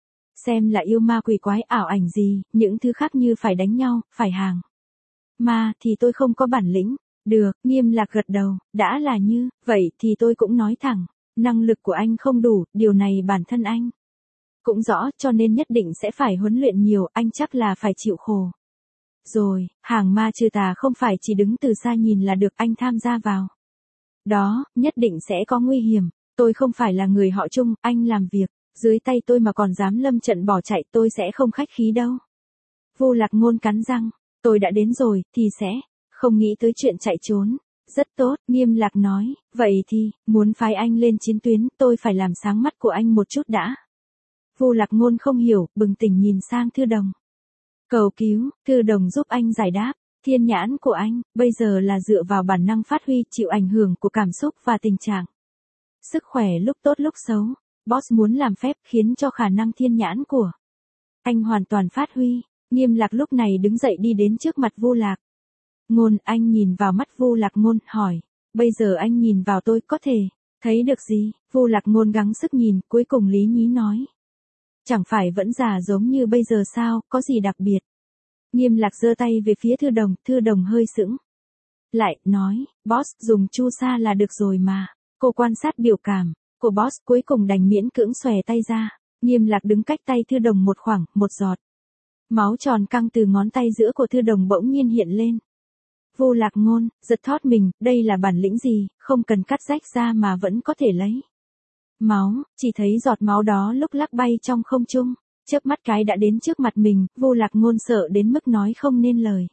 [SPEAKER 1] xem là yêu ma quỷ quái ảo ảnh gì, những thứ khác như phải đánh nhau, phải hàng mà thì tôi không có bản lĩnh. Được, Nghiêm Lạc gật đầu, đã là như vậy thì tôi cũng nói thẳng, năng lực của anh không đủ, điều này bản thân anh cũng rõ, cho nên nhất định sẽ phải huấn luyện nhiều, anh chắc là phải chịu khổ. Rồi, hàng ma trừ tà không phải chỉ đứng từ xa nhìn là được, anh tham gia vào đó, nhất định sẽ có nguy hiểm. Tôi không phải là người họ Trung, anh làm việc dưới tay tôi mà còn dám lâm trận bỏ chạy, tôi sẽ không khách khí đâu. Vu Lạc Ngôn cắn răng, tôi đã đến rồi, thì sẽ không nghĩ tới chuyện chạy trốn. Rất tốt, Nghiêm Lạc nói, vậy thì, muốn phái anh lên chiến tuyến, tôi phải làm sáng mắt của anh một chút đã. Vu Lạc Ngôn không hiểu, bừng tỉnh nhìn sang Thư Đồng. Cầu cứu, Thư Đồng giúp anh giải đáp, thiên nhãn của anh, bây giờ là dựa vào bản năng phát huy, chịu ảnh hưởng của cảm xúc và tình trạng sức khỏe lúc tốt lúc xấu. Boss muốn làm phép khiến cho khả năng thiên nhãn của anh hoàn toàn phát huy. Nghiêm Lạc lúc này đứng dậy đi đến trước mặt Vu Lạc Ngôn, anh nhìn vào mắt Vu Lạc Ngôn, hỏi, bây giờ anh nhìn vào tôi có thể thấy được gì? Vu Lạc Ngôn gắng sức nhìn, cuối cùng lý nhí nói, chẳng phải vẫn già giống như bây giờ sao, có gì đặc biệt? Nghiêm Lạc giơ tay về phía Thư Đồng hơi sững lại, nói, boss, dùng chu sa là được rồi mà. Cô quan sát biểu cảm của boss, cuối cùng đành miễn cưỡng xòe tay ra. Nghiêm Lạc đứng cách tay Thư Đồng một khoảng, một giọt máu tròn căng từ ngón tay giữa của Thư Đồng bỗng nhiên hiện lên. Vu Lạc Ngôn giật thót mình, đây là bản lĩnh gì, không cần cắt rách ra mà vẫn có thể lấy máu. Chỉ thấy giọt máu đó lúc lắc bay trong không trung, chớp mắt cái đã đến trước mặt mình. Vu Lạc Ngôn sợ đến mức nói không nên lời.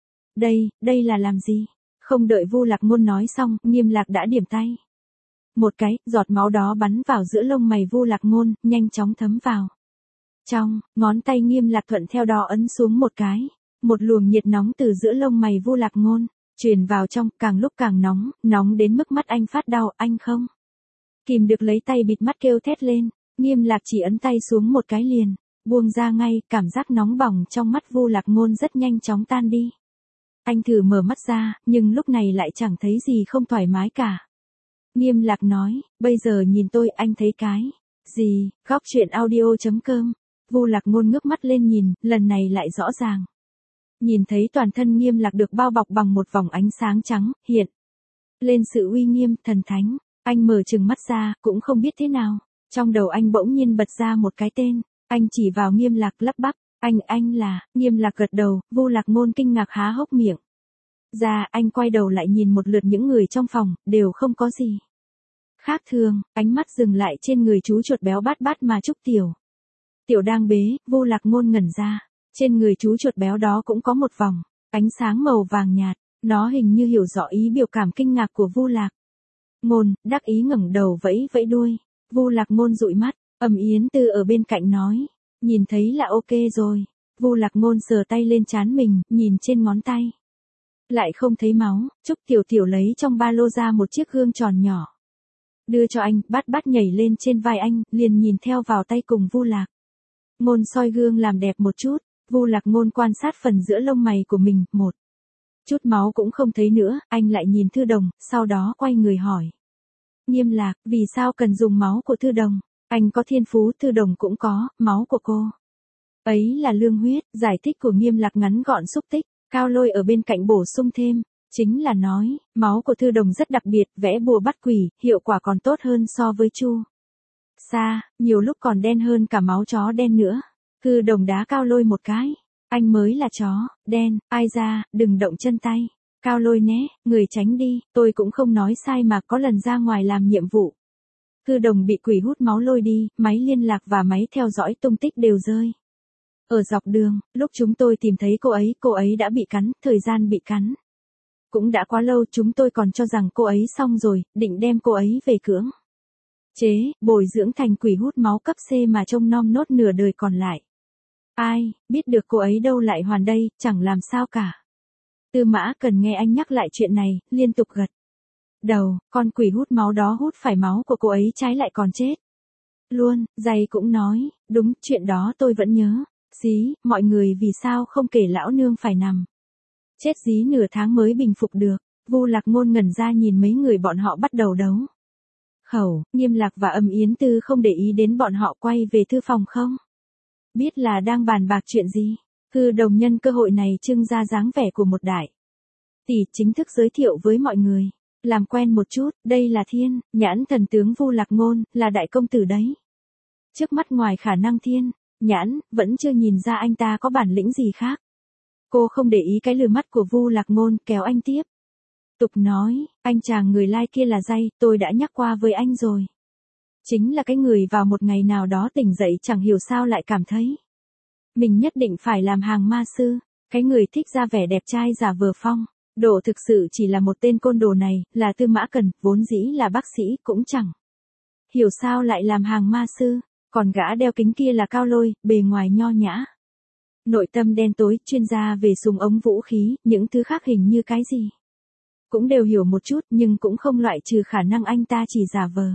[SPEAKER 1] Đây là làm gì? Không đợi Vu Lạc Ngôn nói xong, Nghiêm Lạc đã điểm tay một cái, giọt máu đó bắn vào giữa lông mày Vu Lạc Ngôn, nhanh chóng thấm vào trong ngón tay. Nghiêm Lạc thuận theo đó ấn xuống một cái, một luồng nhiệt nóng từ giữa lông mày Vu Lạc Ngôn truyền vào trong, càng lúc càng nóng, nóng đến mức mắt anh phát đau. Anh không kìm được lấy tay bịt mắt kêu thét lên. Nghiêm Lạc chỉ ấn tay xuống một cái liền buông ra ngay, cảm giác nóng bỏng trong mắt Vu Lạc Ngôn rất nhanh chóng tan đi. Anh thử mở mắt ra, nhưng lúc này lại chẳng thấy gì không thoải mái cả. Nghiêm Lạc nói, bây giờ nhìn tôi, anh thấy cái gì? Góc truyện audio.com. Vu Lạc Ngôn ngước mắt lên nhìn, lần này lại rõ ràng nhìn thấy toàn thân Nghiêm Lạc được bao bọc bằng một vòng ánh sáng trắng, hiện lên sự uy nghiêm, thần thánh. Anh mở trừng mắt ra, cũng không biết thế nào, trong đầu anh bỗng nhiên bật ra một cái tên. Anh chỉ vào Nghiêm Lạc lắp bắp, anh là. Nghiêm Lạc gật đầu. Vu Lạc Ngôn kinh ngạc há hốc miệng ra, anh quay đầu lại nhìn một lượt những người trong phòng, đều không có gì khác thường. Ánh mắt dừng lại trên người chú chuột béo bát bát mà Trúc Tiểu Tiểu đang bế. Vu Lạc Ngôn ngẩn ra, trên người chú chuột béo đó cũng có một vòng ánh sáng màu vàng nhạt. Nó hình như hiểu rõ ý biểu cảm kinh ngạc của Vu Lạc Ngôn, đắc ý ngẩng đầu vẫy vẫy đuôi. Vu Lạc Ngôn dụi mắt, Yến Tư ở bên cạnh nói, nhìn thấy là ok rồi. Vu Lạc Ngôn sờ tay lên trán mình, nhìn trên ngón tay lại không thấy máu. Trúc Tiểu Tiểu lấy trong ba lô ra một chiếc gương tròn nhỏ đưa cho anh, bát bát nhảy lên trên vai anh, liền nhìn theo vào tay cùng Vu Lạc Ngôn soi gương làm đẹp một chút. Vu Lạc Ngôn quan sát phần giữa lông mày của mình, một chút máu cũng không thấy nữa. Anh lại nhìn Thư Đồng, sau đó quay người hỏi, Nghiêm Lạc, vì sao cần dùng máu của Thư Đồng? Anh có thiên phú, Thư Đồng cũng có, máu của cô ấy là lương huyết. Giải thích của Nghiêm Lạc ngắn gọn xúc tích. Cao Lôi ở bên cạnh bổ sung thêm, chính là nói, máu của Thư Đồng rất đặc biệt, vẽ bùa bắt quỷ, hiệu quả còn tốt hơn so với Chu Xa, nhiều lúc còn đen hơn cả máu chó đen nữa. Thư Đồng đá Cao Lôi một cái. Anh mới là chó, đen, ai ra, đừng động chân tay. Cao Lôi né, người tránh đi, tôi cũng không nói sai mà có lần ra ngoài làm nhiệm vụ. Thư Đồng bị quỷ hút máu lôi đi, máy liên lạc và máy theo dõi tung tích đều rơi. Ở dọc đường, lúc chúng tôi tìm thấy cô ấy đã bị cắn, thời gian bị cắn. Cũng đã quá lâu, chúng tôi còn cho rằng cô ấy xong rồi, định đem cô ấy về cưỡng chế, bồi dưỡng thành quỷ hút máu cấp C mà trông nom nốt nửa đời còn lại. Ai, biết được cô ấy đâu lại hoàn đây, chẳng làm sao cả. Tư Mã Cần nghe anh nhắc lại chuyện này, liên tục gật đầu, con quỷ hút máu đó hút phải máu của cô ấy trái lại còn chết. Luôn, Dày cũng nói, đúng, chuyện đó tôi vẫn nhớ. Dí, mọi người vì sao không kể lão nương phải nằm chết dí nửa tháng mới bình phục được. Vu Lạc Ngôn ngẩn ra nhìn mấy người bọn họ bắt đầu đấu khẩu, Nghiêm Lạc và Âm Yến Tư không để ý đến bọn họ quay về thư phòng không biết là đang bàn bạc chuyện gì. Thư Đồng nhân cơ hội này trưng ra dáng vẻ của một đại tỷ, chính thức giới thiệu với mọi người. Làm quen một chút, đây là Thiên, Nhãn thần tướng Vu Lạc Ngôn, là đại công tử đấy. Trước mắt ngoài khả năng Thiên, Nhãn, vẫn chưa nhìn ra anh ta có bản lĩnh gì khác. Cô không để ý cái lườm mắt của Vu Lạc Ngôn, kéo anh tiếp. Tục nói, anh chàng người lai kia là Dây, tôi đã nhắc qua với anh rồi. Chính là cái người vào một ngày nào đó tỉnh dậy chẳng hiểu sao lại cảm thấy mình nhất định phải làm hàng ma sư, cái người thích ra vẻ đẹp trai giả vờ phong. Độ thực sự chỉ là một tên côn đồ này, là Tư Mã Cần, vốn dĩ là bác sĩ, cũng chẳng hiểu sao lại làm hàng ma sư. Còn gã đeo kính kia là Cao Lôi, bề ngoài nho nhã, nội tâm đen tối, chuyên gia về súng ống vũ khí, những thứ khác hình như cái gì cũng đều hiểu một chút, nhưng cũng không loại trừ khả năng anh ta chỉ giả vờ.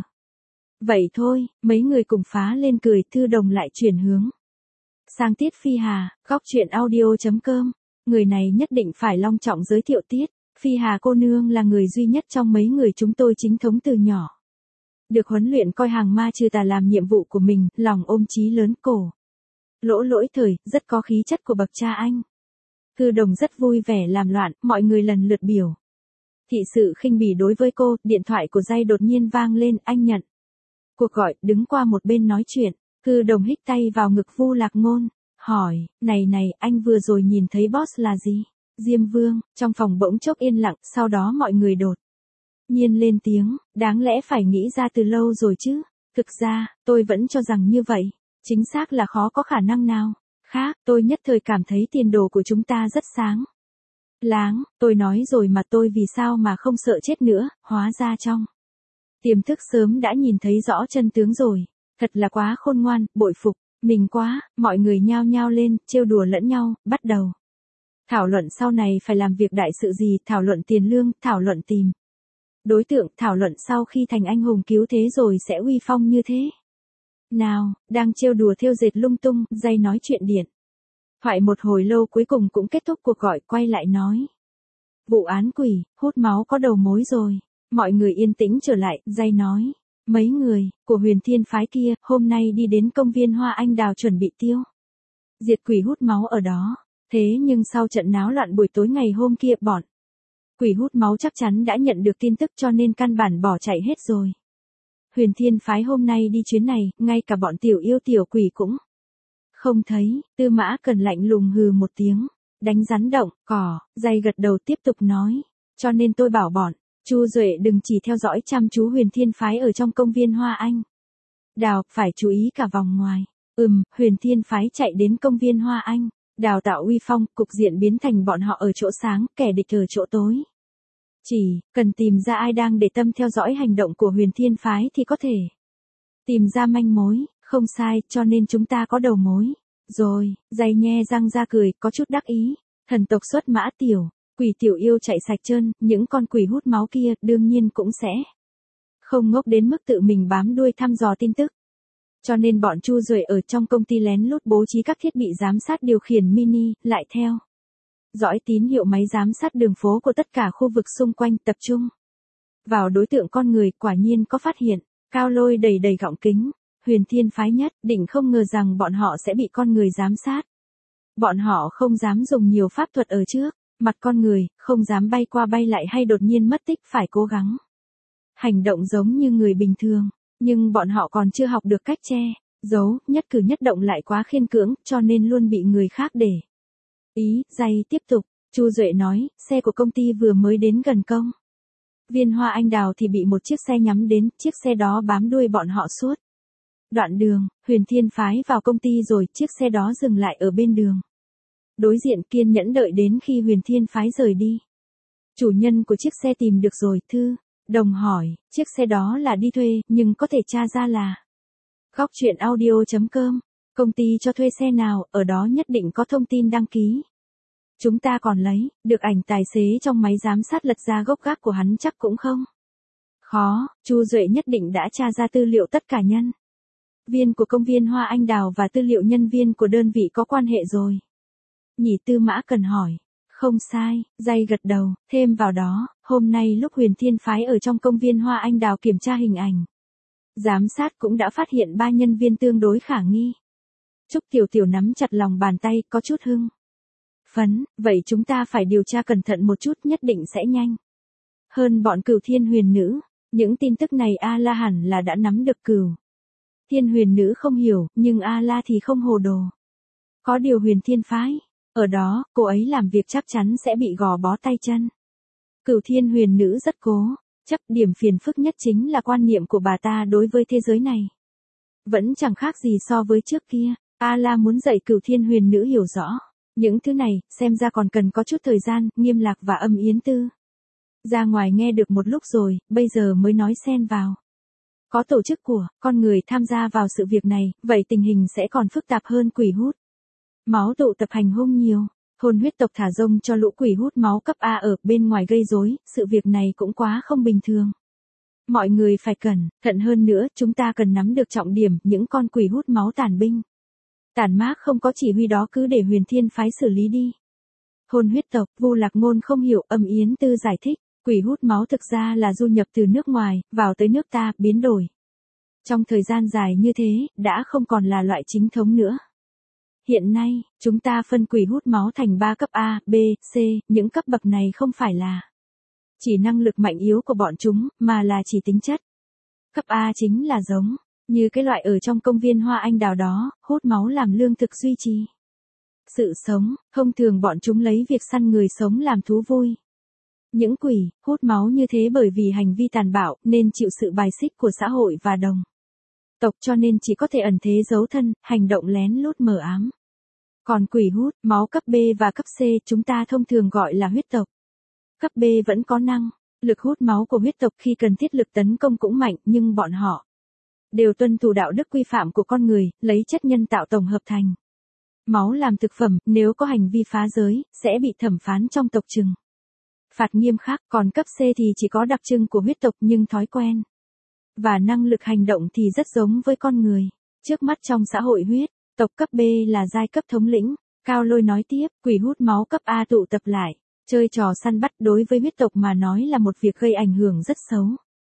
[SPEAKER 1] Vậy thôi, mấy người cùng phá lên cười. Thư Đồng lại chuyển hướng sang Tiết Phi Hà, góc truyện audio.com. Người này nhất định phải long trọng giới thiệu Tiết Phi Hà cô nương là người duy nhất trong mấy người chúng tôi chính thống từ nhỏ được huấn luyện coi hàng ma trừ tà làm nhiệm vụ của mình, lòng ôm chí lớn, cổ lỗ lỗi thời, rất có khí chất của bậc cha anh. Thư Đồng rất vui vẻ làm loạn, mọi người lần lượt biểu thị sự khinh bỉ đối với cô. Điện thoại của Dây đột nhiên vang lên, anh nhận cuộc gọi, đứng qua một bên nói chuyện. Thư Đồng hít tay vào ngực Vu Lạc Ngôn, hỏi, này, anh vừa rồi nhìn thấy boss là gì? Diêm Vương. Trong phòng bỗng chốc yên lặng, sau đó mọi người đột nhiên lên tiếng, đáng lẽ phải nghĩ ra từ lâu rồi chứ. Thực ra, tôi vẫn cho rằng như vậy. Chính xác là khó có khả năng nào khác, tôi nhất thời cảm thấy tiền đồ của chúng ta rất sáng láng. Tôi nói rồi mà, tôi vì sao mà không sợ chết nữa, hóa ra trong tiềm thức sớm đã nhìn thấy rõ chân tướng rồi. Thật là quá khôn ngoan, bội phục mình quá. Mọi người nhao nhao lên, trêu đùa lẫn nhau, bắt đầu thảo luận sau này phải làm việc đại sự gì, thảo luận tiền lương, thảo luận tìm đối tượng, thảo luận sau khi thành anh hùng cứu thế rồi sẽ uy phong như thế nào. Đang trêu đùa thêu dệt lung tung, Dây nói chuyện điện thoại một hồi lâu cuối cùng cũng kết thúc cuộc gọi, quay lại nói, vụ án quỷ hút máu có đầu mối rồi. Mọi người yên tĩnh trở lại. Dây nói, mấy người của Huyền Thiên phái kia hôm nay đi đến công viên Hoa Anh Đào chuẩn bị tiêu diệt quỷ hút máu ở đó. Thế nhưng sau trận náo loạn buổi tối ngày hôm kia, bọn quỷ hút máu chắc chắn đã nhận được tin tức cho nên căn bản bỏ chạy hết rồi. Huyền Thiên phái hôm nay đi chuyến này, ngay cả bọn tiểu yêu tiểu quỷ cũng không thấy. Tư Mã Cần lạnh lùng hừ một tiếng, đánh rắn động cỏ. Dây gật đầu tiếp tục nói, cho nên tôi bảo bọn Chu Duệ đừng chỉ theo dõi chăm chú Huyền Thiên phái ở trong công viên Hoa Anh Đào, phải chú ý cả vòng ngoài. Huyền Thiên phái chạy đến công viên Hoa Anh Đào tạo uy phong, cục diện biến thành bọn họ ở chỗ sáng, kẻ địch ở chỗ tối. Chỉ cần tìm ra ai đang để tâm theo dõi hành động của Huyền Thiên phái thì có thể tìm ra manh mối. Không sai, cho nên chúng ta có đầu mối rồi. Dây nhe răng ra cười, có chút đắc ý. Thần tộc xuất mã, tiểu quỷ tiểu yêu chạy sạch trơn, những con quỷ hút máu kia đương nhiên cũng sẽ không ngốc đến mức tự mình bám đuôi thăm dò tin tức. Cho nên bọn Chu Duệ ở trong công ty lén lút bố trí các thiết bị giám sát điều khiển mini, lại theo dõi tín hiệu máy giám sát đường phố của tất cả khu vực xung quanh, tập trung vào đối tượng con người. Quả nhiên có phát hiện. Cao Lôi đầy gọng kính. Huyền Thiên phái nhất định không ngờ rằng bọn họ sẽ bị con người giám sát. Bọn họ không dám dùng nhiều pháp thuật ở trước mặt con người, không dám bay qua bay lại hay đột nhiên mất tích, phải cố gắng hành động giống như người bình thường. Nhưng bọn họ còn chưa học được cách che, giấu, nhất cử nhất động lại quá khiên cưỡng, cho nên luôn bị người khác để ý. Giây tiếp tục, Chu Duệ nói, xe của công ty vừa mới đến gần công viên Hoa Anh Đào thì bị một chiếc xe nhắm đến, chiếc xe đó bám đuôi bọn họ suốt đoạn đường. Huyền Thiên phái vào công ty rồi, chiếc xe đó dừng lại ở bên đường đối diện, kiên nhẫn đợi đến khi Huyền Thiên phái rời đi. Chủ nhân của chiếc xe tìm được rồi, Thư Đồng hỏi, chiếc xe đó là đi thuê, nhưng có thể tra ra là Góc Chuyện Audio.com, công ty cho thuê xe nào, ở đó nhất định có thông tin đăng ký. Chúng ta còn lấy được ảnh tài xế trong máy giám sát lật ra gốc gác của hắn, chắc cũng không khó. Chu Duệ nhất định đã tra ra tư liệu tất cả nhân viên của công viên Hoa Anh Đào và tư liệu nhân viên của đơn vị có quan hệ rồi. Nhỉ, Tư Mã Cần hỏi. Không sai, Giây gật đầu, thêm vào đó, hôm nay lúc Huyền Thiên phái ở trong công viên Hoa Anh Đào kiểm tra hình ảnh giám sát cũng đã phát hiện 3 nhân viên tương đối khả nghi. Trúc Tiểu Tiểu nắm chặt lòng bàn tay, có chút hưng phấn, vậy chúng ta phải điều tra cẩn thận một chút, nhất định sẽ nhanh hơn bọn Cửu Thiên Huyền Nữ. Những tin tức này A-la hẳn là đã nắm được. Cửu Thiên Huyền Nữ không hiểu, nhưng A-la thì không hồ đồ. Có điều Huyền Thiên phái ở đó, cô ấy làm việc chắc chắn sẽ bị gò bó tay chân. Cửu Thiên Huyền Nữ rất cố chấp, điểm phiền phức nhất chính là quan niệm của bà ta đối với thế giới này vẫn chẳng khác gì so với trước kia. A-la muốn dạy Cửu Thiên Huyền Nữ hiểu rõ những thứ này, xem ra còn cần có chút thời gian. Nghiêm Lạc và Âm Yến Tư ra ngoài nghe được một lúc rồi, bây giờ mới nói xen vào. Có tổ chức của con người tham gia vào sự việc này, vậy tình hình sẽ còn phức tạp hơn. Quỷ hút máu tụ tập hành hung nhiều, hồn huyết tộc thả rông cho lũ quỷ hút máu cấp A ở bên ngoài gây rối, sự việc này cũng quá không bình thường. Mọi người phải cẩn thận hơn nữa, chúng ta cần nắm được trọng điểm, những con quỷ hút máu tàn binh tàn mác không có chỉ huy đó cứ để Huyền Thiên phái xử lý đi. Hồn huyết tộc, Vu Lạc Ngôn không hiểu. Âm Yến Tư giải thích, quỷ hút máu thực ra là du nhập từ nước ngoài vào tới nước ta, biến đổi trong thời gian dài như thế, đã không còn là loại chính thống nữa. Hiện nay, chúng ta phân quỷ hút máu thành 3 cấp A, B, C, những cấp bậc này không phải là chỉ năng lực mạnh yếu của bọn chúng, mà là chỉ tính chất. Cấp A chính là giống như cái loại ở trong công viên Hoa Anh Đào đó, hút máu làm lương thực duy trì sự sống. Thông thường bọn chúng lấy việc săn người sống làm thú vui. Những quỷ hút máu như thế bởi vì hành vi tàn bạo nên chịu sự bài xích của xã hội và đồng tộc, cho nên chỉ có thể ẩn thế giấu thân, hành động lén lút mờ ám. Còn quỷ hút máu cấp B và cấp C chúng ta thông thường gọi là huyết tộc. Cấp B vẫn có năng lực hút máu của huyết tộc, khi cần thiết lực tấn công cũng mạnh, nhưng bọn họ đều tuân thủ đạo đức quy phạm của con người, lấy chất nhân tạo tổng hợp thành máu làm thực phẩm, nếu có hành vi phá giới, sẽ bị thẩm phán trong tộc trừng phạt nghiêm khắc. Còn cấp C thì chỉ có đặc trưng của huyết tộc, nhưng thói quen và năng lực hành động thì rất giống với con người. Trước mắt trong xã hội huyết tộc cấp B là giai cấp thống lĩnh. Cao Lôi nói tiếp, quỷ hút máu cấp A tụ tập lại chơi trò săn bắt, đối với huyết tộc mà nói là một việc gây ảnh hưởng rất xấu.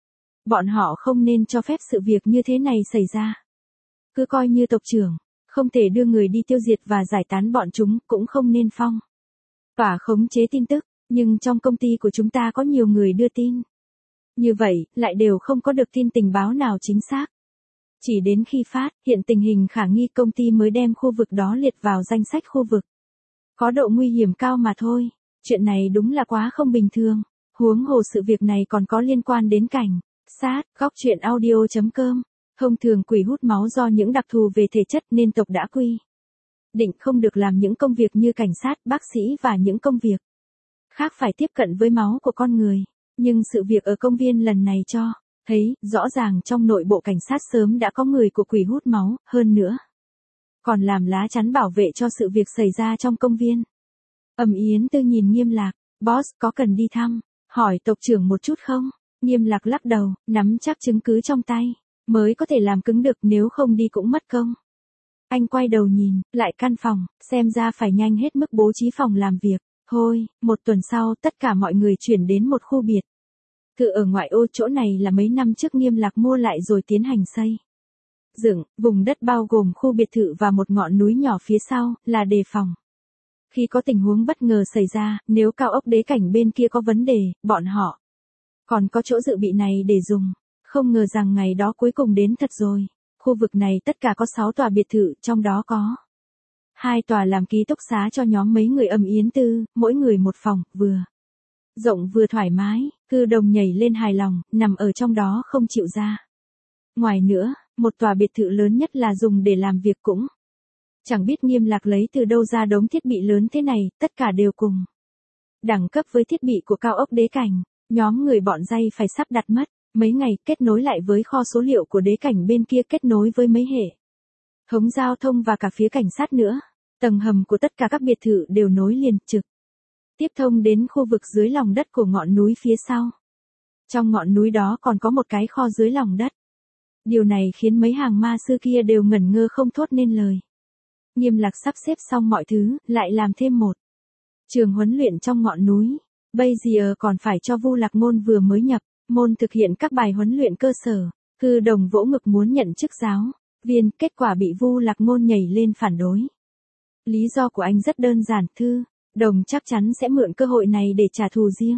[SPEAKER 1] Bọn họ không nên cho phép sự việc như thế này xảy ra. Cứ coi như tộc trưởng không thể đưa người đi tiêu diệt và giải tán bọn chúng, cũng không nên phong tỏa khống chế tin tức. Nhưng trong công ty của chúng ta có nhiều người đưa tin như vậy, lại đều không có được tin tình báo nào chính xác. Chỉ đến khi phát hiện tình hình khả nghi, công ty mới đem khu vực đó liệt vào danh sách khu vực có độ nguy hiểm cao mà thôi. Chuyện này đúng là quá không bình thường. Huống hồ sự việc này còn có liên quan đến cảnh sát. Góc Chuyện Audio.com. Thông thường quỷ hút máu do những đặc thù về thể chất nên tộc đã quy định không được làm những công việc như cảnh sát, bác sĩ và những công việc khác phải tiếp cận với máu của con người. Nhưng sự việc ở công viên lần này cho thấy, rõ ràng trong nội bộ cảnh sát sớm đã có người của quỷ hút máu, hơn nữa còn làm lá chắn bảo vệ cho sự việc xảy ra trong công viên. Âm Yến Tư nhìn Nghiêm Lạc, boss có cần đi thăm, hỏi tộc trưởng một chút không? Nghiêm Lạc lắc đầu, nắm chắc chứng cứ trong tay mới có thể làm cứng được, nếu không đi cũng mất công. Anh quay đầu nhìn lại căn phòng, xem ra phải nhanh hết mức bố trí phòng làm việc. Thôi, một tuần sau tất cả mọi người chuyển đến một khu biệt thự ở ngoại ô. Chỗ này là mấy năm trước Nghiêm Lạc mua lại rồi tiến hành xây dựng. Vùng đất bao gồm khu biệt thự và một ngọn núi nhỏ phía sau, là đề phòng khi có tình huống bất ngờ xảy ra. Nếu cao ốc đế cảnh bên kia có vấn đề, bọn họ còn có chỗ dự bị này để dùng. Không ngờ rằng ngày đó cuối cùng đến thật rồi. Khu vực này tất cả có 6 tòa biệt thự, trong đó có 2 tòa làm ký túc xá cho nhóm mấy người Âm Yến Tư, mỗi người một phòng, vừa rộng vừa thoải mái, Cư Đồng nhảy lên hài lòng, nằm ở trong đó không chịu ra. Ngoài nữa, một tòa biệt thự lớn nhất là dùng để làm việc cũng. Chẳng biết Nghiêm Lạc lấy từ đâu ra đống thiết bị lớn thế này, tất cả đều cùng đẳng cấp với thiết bị của cao ốc Đế Cảnh. Nhóm người bọn Dây phải sắp đặt mất mấy ngày kết nối lại với kho số liệu của Đế Cảnh bên kia, kết nối với mấy hệ thống giao thông và cả phía cảnh sát nữa. Tầng hầm của tất cả các biệt thự đều nối liền trực tiếp thông đến khu vực dưới lòng đất của ngọn núi phía sau. Trong ngọn núi đó còn có một cái kho dưới lòng đất. Điều này khiến mấy hàng ma sư kia đều ngẩn ngơ không thốt nên lời. Nghiêm Lạc sắp xếp xong mọi thứ, lại làm thêm một trường huấn luyện trong ngọn núi. Bây giờ còn phải cho Vu Lạc Ngôn vừa mới nhập môn thực hiện các bài huấn luyện cơ sở. Cư Đồng vỗ ngực muốn nhận chức giáo viên, kết quả bị Vu Lạc Ngôn nhảy lên phản đối. Lý do của anh rất đơn giản, Thư Đồng chắc chắn sẽ mượn cơ hội này để trả thù riêng.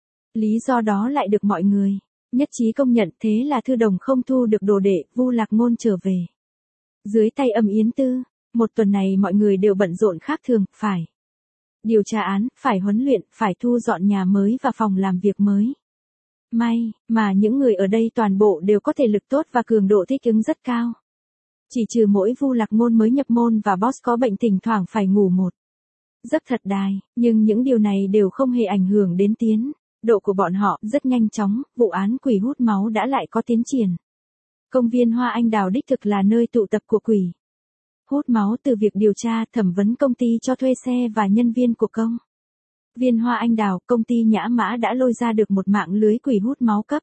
[SPEAKER 1] Lý do đó lại được mọi người nhất trí công nhận, thế là Thư Đồng không thu được đồ đệ, Vu Lạc Ngôn trở về dưới tay Âm Yến Tư. Một tuần này mọi người đều bận rộn khác thường, phải điều tra án, phải huấn luyện, phải thu dọn nhà mới và phòng làm việc mới. May mà những người ở đây toàn bộ đều có thể lực tốt và cường độ thích ứng rất cao. Chỉ trừ mỗi Vu Lạc Ngôn mới nhập môn và boss có bệnh thỉnh thoảng phải ngủ một giấc thật đài, nhưng những điều này đều không hề ảnh hưởng đến tiến độ của bọn họ. Rất nhanh chóng, vụ án quỷ hút máu đã lại có tiến triển. Công viên Hoa Anh Đào đích thực là nơi tụ tập của quỷ hút máu. Từ việc điều tra, thẩm vấn công ty cho thuê xe và nhân viên của công viên Hoa Anh Đào, công ty Nhã Mã đã lôi ra được một mạng lưới quỷ hút máu cấp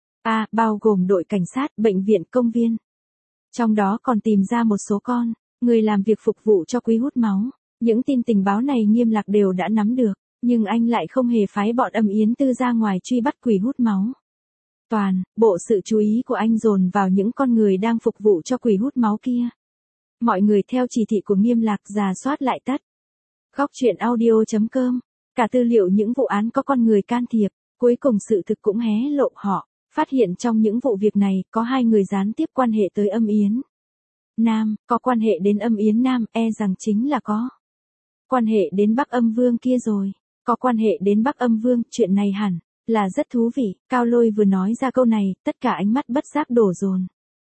[SPEAKER 1] A, bao gồm đội cảnh sát, bệnh viện, công viên. Trong đó còn tìm ra một số con người làm việc phục vụ cho quỷ hút máu. Những tin tình báo này Nghiêm Lạc đều đã nắm được, nhưng anh lại không hề phái bọn Âm Yến Tư ra ngoài truy bắt quỷ hút máu. Toàn bộ sự chú ý của anh dồn vào những con người đang phục vụ cho quỷ hút máu kia. Mọi người theo chỉ thị của Nghiêm Lạc rà soát lại tất góc truyện audio.com, cả tư liệu những vụ án có con người can thiệp. Cuối cùng sự thực cũng hé lộ, họ phát hiện trong những vụ việc này có 2 người gián tiếp quan hệ tới Âm Yến Nam, có quan hệ đến Âm Yến Nam, rằng chính là có quan hệ đến Bắc Âm Vương kia rồi. Có quan hệ đến Bắc Âm Vương, chuyện này hẳn là rất thú vị. Cao Lôi vừa nói ra câu này, tất cả ánh mắt bất giác đổ dồn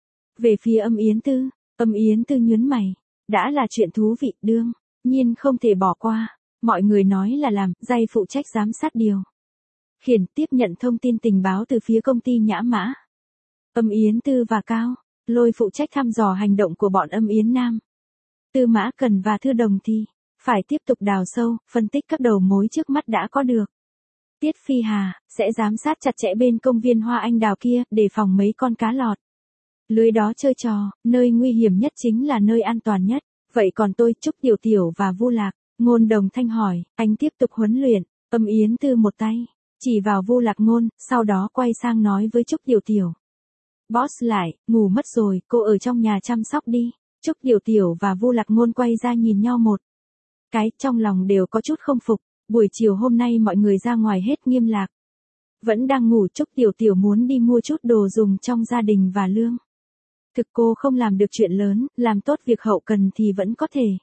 [SPEAKER 1] về phía Âm Yến Tư. Âm Yến Tư nhướng mày, đã là chuyện thú vị, đương nhiên không thể bỏ qua. Mọi người nói là làm, Dây phụ trách giám sát điều khiển tiếp nhận thông tin tình báo từ phía công ty Nhã Mã. Âm Yến Tư và Cao Lôi phụ trách thăm dò hành động của bọn Âm Yến Nam. Tư Mã Cần và Thư Đồng thì phải tiếp tục đào sâu, phân tích các đầu mối trước mắt đã có được. Tiết Phi Hà sẽ giám sát chặt chẽ bên công viên Hoa Anh Đào kia, đề phòng mấy con cá lọt lưới đó chơi trò. Nơi nguy hiểm nhất chính là nơi an toàn nhất. Vậy còn tôi, Trúc Tiểu Tiểu và Vu Lạc Ngôn đồng thanh hỏi. Anh tiếp tục huấn luyện. Âm Yến Tư một tay chỉ vào Vu Lạc Ngôn, sau đó quay sang nói với Trúc Tiểu Tiểu. Boss lại, ngủ mất rồi, cô ở trong nhà chăm sóc đi. Trúc Tiểu Tiểu và Vu Lạc Ngôn quay ra nhìn nhau một cái, trong lòng đều có chút không phục. Buổi chiều hôm nay mọi người ra ngoài hết, Nghiêm Lạc vẫn đang ngủ. Trúc Tiểu Tiểu muốn đi mua chút đồ dùng trong gia đình và lương thực cô không làm được chuyện lớn, làm tốt việc hậu cần thì vẫn có thể.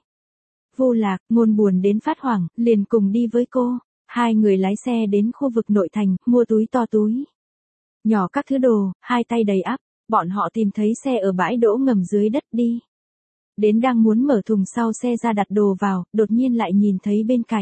[SPEAKER 1] Vu Lạc Ngôn buồn đến phát hoảng, liền cùng đi với cô. 2 người lái xe đến khu vực nội thành, mua túi to túi nhỏ các thứ đồ, 2 tay đầy ắp. Bọn họ tìm thấy xe ở bãi đỗ ngầm dưới đất, đi đến đang muốn mở thùng sau xe ra đặt đồ vào, đột nhiên lại nhìn thấy bên cạnh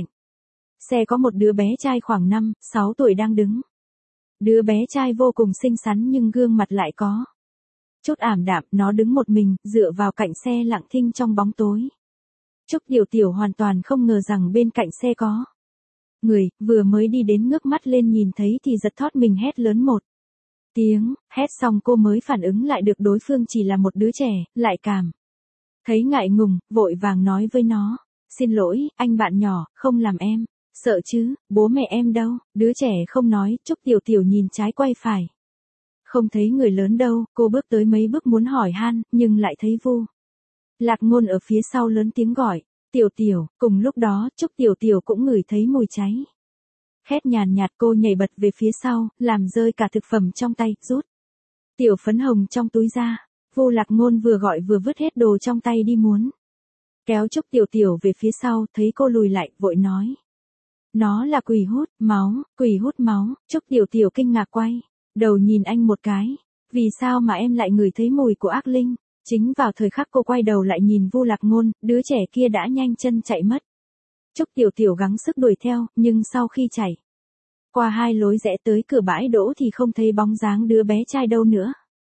[SPEAKER 1] xe có một đứa bé trai khoảng 5-6 tuổi đang đứng. Đứa bé trai vô cùng xinh xắn nhưng gương mặt lại có chút ảm đạm, nó đứng một mình, dựa vào cạnh xe lặng thinh trong bóng tối. Trúc Tiểu Tiểu hoàn toàn không ngờ rằng bên cạnh xe có người, vừa mới đi đến ngước mắt lên nhìn thấy thì giật thót mình hét lớn một tiếng. Hét xong cô mới phản ứng lại được đối phương chỉ là một đứa trẻ, lại cảm thấy ngại ngùng, vội vàng nói với nó. Xin lỗi, anh bạn nhỏ, không làm em sợ chứ, bố mẹ em đâu. Đứa trẻ không nói. Trúc Tiểu Tiểu nhìn trái quay phải, không thấy người lớn đâu. Cô bước tới mấy bước muốn hỏi han, nhưng lại thấy Vu Lạc Ngôn ở phía sau lớn tiếng gọi. Tiểu Tiểu. Cùng lúc đó, Trúc Tiểu Tiểu cũng ngửi thấy mùi cháy khét nhàn nhạt. Cô nhảy bật về phía sau, làm rơi cả thực phẩm trong tay, rút Tiểu phấn hồng trong túi ra, Vu Lạc Ngôn vừa gọi vừa vứt hết đồ trong tay đi muốn. Kéo Trúc Tiểu Tiểu về phía sau, thấy cô lùi lại, vội nói. Nó là quỷ hút máu, Trúc Tiểu Tiểu kinh ngạc quay, đầu nhìn anh một cái. Vì sao mà em lại ngửi thấy mùi của ác linh? Chính vào thời khắc cô quay đầu lại nhìn Vu Lạc Ngôn, đứa trẻ kia đã nhanh chân chạy mất. Trúc Tiểu Tiểu gắng sức đuổi theo, nhưng sau khi chạy qua 2 lối rẽ tới cửa bãi đỗ thì không thấy bóng dáng đứa bé trai đâu nữa.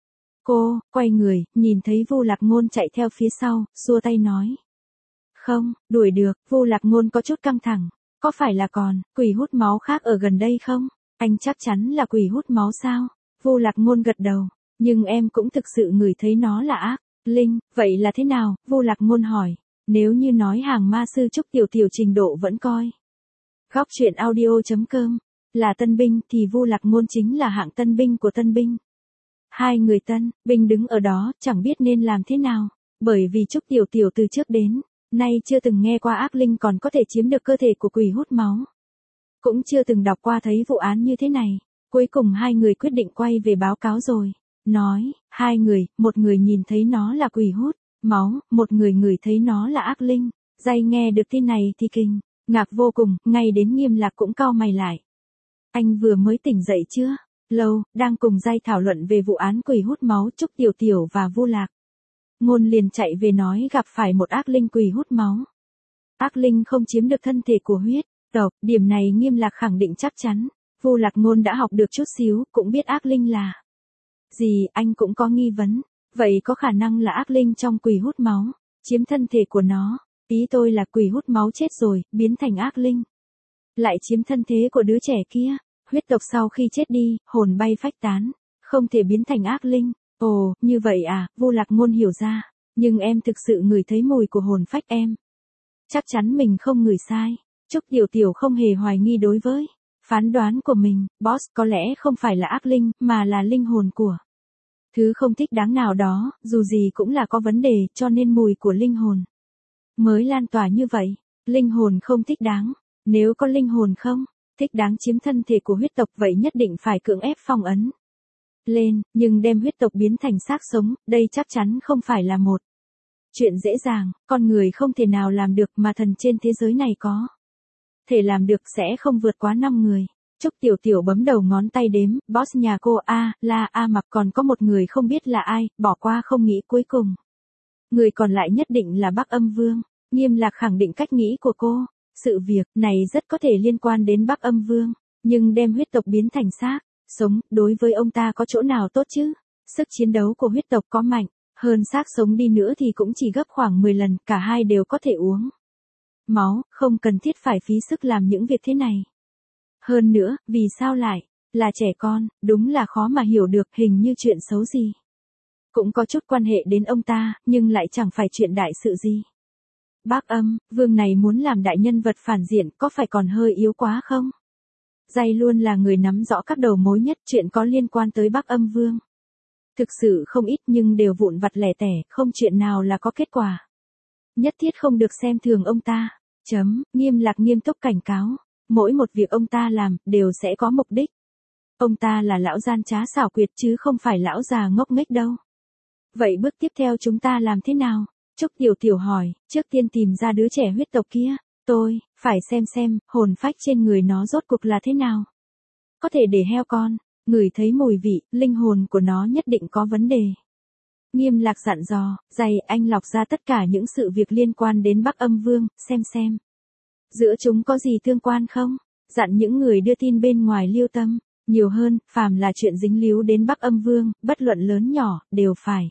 [SPEAKER 1] Cô, quay người, nhìn thấy Vu Lạc Ngôn chạy theo phía sau, xua tay nói. Không, đuổi được, Vu Lạc Ngôn có chút căng thẳng. Có phải là còn quỷ hút máu khác ở gần đây không? Anh chắc chắn là quỷ hút máu sao? Vu Lạc Ngôn gật đầu, nhưng em cũng thực sự ngửi thấy nó là ác linh, vậy là thế nào? Vu Lạc Ngôn hỏi. Nếu như nói hàng ma sư Trúc Tiểu Tiểu trình độ vẫn coi. Góc truyện audio.com là tân binh thì Vu Lạc Ngôn chính là hạng tân binh của tân binh. 2 người tân binh đứng ở đó chẳng biết nên làm thế nào, bởi vì Trúc Tiểu Tiểu từ trước đến nay chưa từng nghe qua ác linh còn có thể chiếm được cơ thể của quỷ hút máu. Cũng chưa từng đọc qua thấy vụ án như thế này. Cuối cùng 2 người quyết định quay về báo cáo rồi. Nói, 2 người, một người nhìn thấy nó là quỷ hút máu, một người ngửi thấy nó là ác linh. Dây nghe được tin này thì kinh ngạc vô cùng, ngay đến Nghiêm Lạc cũng cau mày lại. Anh vừa mới tỉnh dậy chưa? Lâu, đang cùng Dây thảo luận về vụ án quỷ hút máu Trúc Tiểu Tiểu và Vu Lạc Ngôn liền chạy về nói gặp phải một ác linh quỷ hút máu. Ác linh không chiếm được thân thể của huyết tộc, điểm này Nghiêm Lạc khẳng định chắc chắn. Vu Lạc Ngôn đã học được chút xíu, cũng biết ác linh là gì, anh cũng có nghi vấn. Vậy có khả năng là ác linh trong quỷ hút máu, chiếm thân thể của nó. Ý tôi là quỷ hút máu chết rồi, biến thành ác linh. Lại chiếm thân thế của đứa trẻ kia. Huyết tộc sau khi chết đi, hồn bay phách tán, không thể biến thành ác linh. Ồ, như vậy à, Vu Lạc Ngôn hiểu ra. Nhưng em thực sự ngửi thấy mùi của hồn phách em. Chắc chắn mình không ngửi sai. Trúc Tiểu Tiểu không hề hoài nghi đối với phán đoán của mình. Boss có lẽ không phải là ác linh, mà là linh hồn của thứ không thích đáng nào đó, dù gì cũng là có vấn đề, cho nên mùi của linh hồn mới lan tỏa như vậy. Linh hồn không thích đáng. Nếu có linh hồn không thích đáng chiếm thân thể của huyết tộc vậy nhất định phải cưỡng ép phong ấn lên, nhưng đem huyết tộc biến thành xác sống, đây chắc chắn không phải là một chuyện dễ dàng, con người không thể nào làm được mà thần trên thế giới này có thể làm được sẽ không vượt quá 5 người. Trúc Tiểu Tiểu bấm đầu ngón tay đếm, boss nhà cô là Mặc, còn có một người không biết là ai, bỏ qua không nghĩ cuối cùng. Người còn lại nhất định là Bắc Âm Vương. Nghiêm Lạc khẳng định cách nghĩ của cô. Sự việc này rất có thể liên quan đến Bắc Âm Vương, nhưng đem huyết tộc biến thành xác sống, đối với ông ta có chỗ nào tốt chứ? Sức chiến đấu của huyết tộc có mạnh hơn xác sống đi nữa thì cũng chỉ gấp khoảng 10 lần, cả hai đều có thể uống máu, không cần thiết phải phí sức làm những việc thế này. Hơn nữa, vì sao lại là trẻ con, đúng là khó mà hiểu được, hình như chuyện xấu gì cũng có chút quan hệ đến ông ta, nhưng lại chẳng phải chuyện đại sự gì. Bác Âm Vương này muốn làm đại nhân vật phản diện có phải còn hơi yếu quá không? Dây luôn là người nắm rõ các đầu mối nhất, chuyện có liên quan tới Bắc Âm Vương thực sự không ít, nhưng đều vụn vặt lẻ tẻ, không chuyện nào là có kết quả. Nhất thiết không được xem thường ông ta. Nghiêm Lạc nghiêm túc cảnh cáo. Mỗi một việc ông ta làm, đều sẽ có mục đích. Ông ta là lão gian trá xảo quyệt chứ không phải lão già ngốc nghếch đâu. Vậy bước tiếp theo chúng ta làm thế nào? Trúc Tiểu Tiểu hỏi, trước tiên tìm ra đứa trẻ huyết tộc kia. Tôi phải xem, hồn phách trên người nó rốt cuộc là thế nào. Có thể để heo con ngửi thấy mùi vị, linh hồn của nó nhất định có vấn đề. Nghiêm Lạc dặn dò, dày anh lọc ra tất cả những sự việc liên quan đến Bắc Âm Vương, xem. Giữa chúng có gì tương quan không? Dặn những người đưa tin bên ngoài lưu tâm nhiều hơn, phàm là chuyện dính líu đến Bắc Âm Vương, bất luận lớn nhỏ, đều phải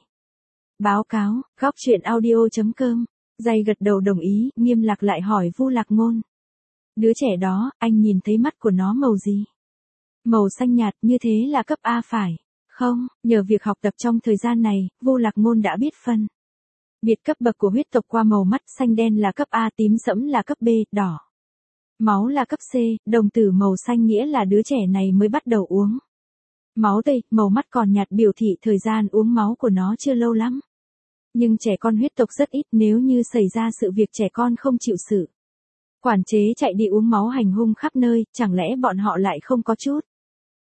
[SPEAKER 1] báo cáo. Góc truyện audio.com. Dày gật đầu đồng ý. Nghiêm Lạc lại hỏi Vu Lạc Ngôn. Đứa trẻ đó, anh nhìn thấy mắt của nó màu gì? Màu xanh nhạt, như thế là cấp A phải không? Nhờ việc học tập trong thời gian này, Vu Lạc Ngôn đã biết phân biệt cấp bậc của huyết tộc qua màu mắt. Xanh đen là cấp A, tím sẫm là cấp B, đỏ máu là cấp C, đồng tử màu xanh nghĩa là đứa trẻ này mới bắt đầu uống máu tây, màu mắt còn nhạt biểu thị thời gian uống máu của nó chưa lâu lắm. Nhưng trẻ con huyết tộc rất ít, nếu như xảy ra sự việc trẻ con không chịu sự quản chế chạy đi uống máu hành hung khắp nơi, chẳng lẽ bọn họ lại không có chút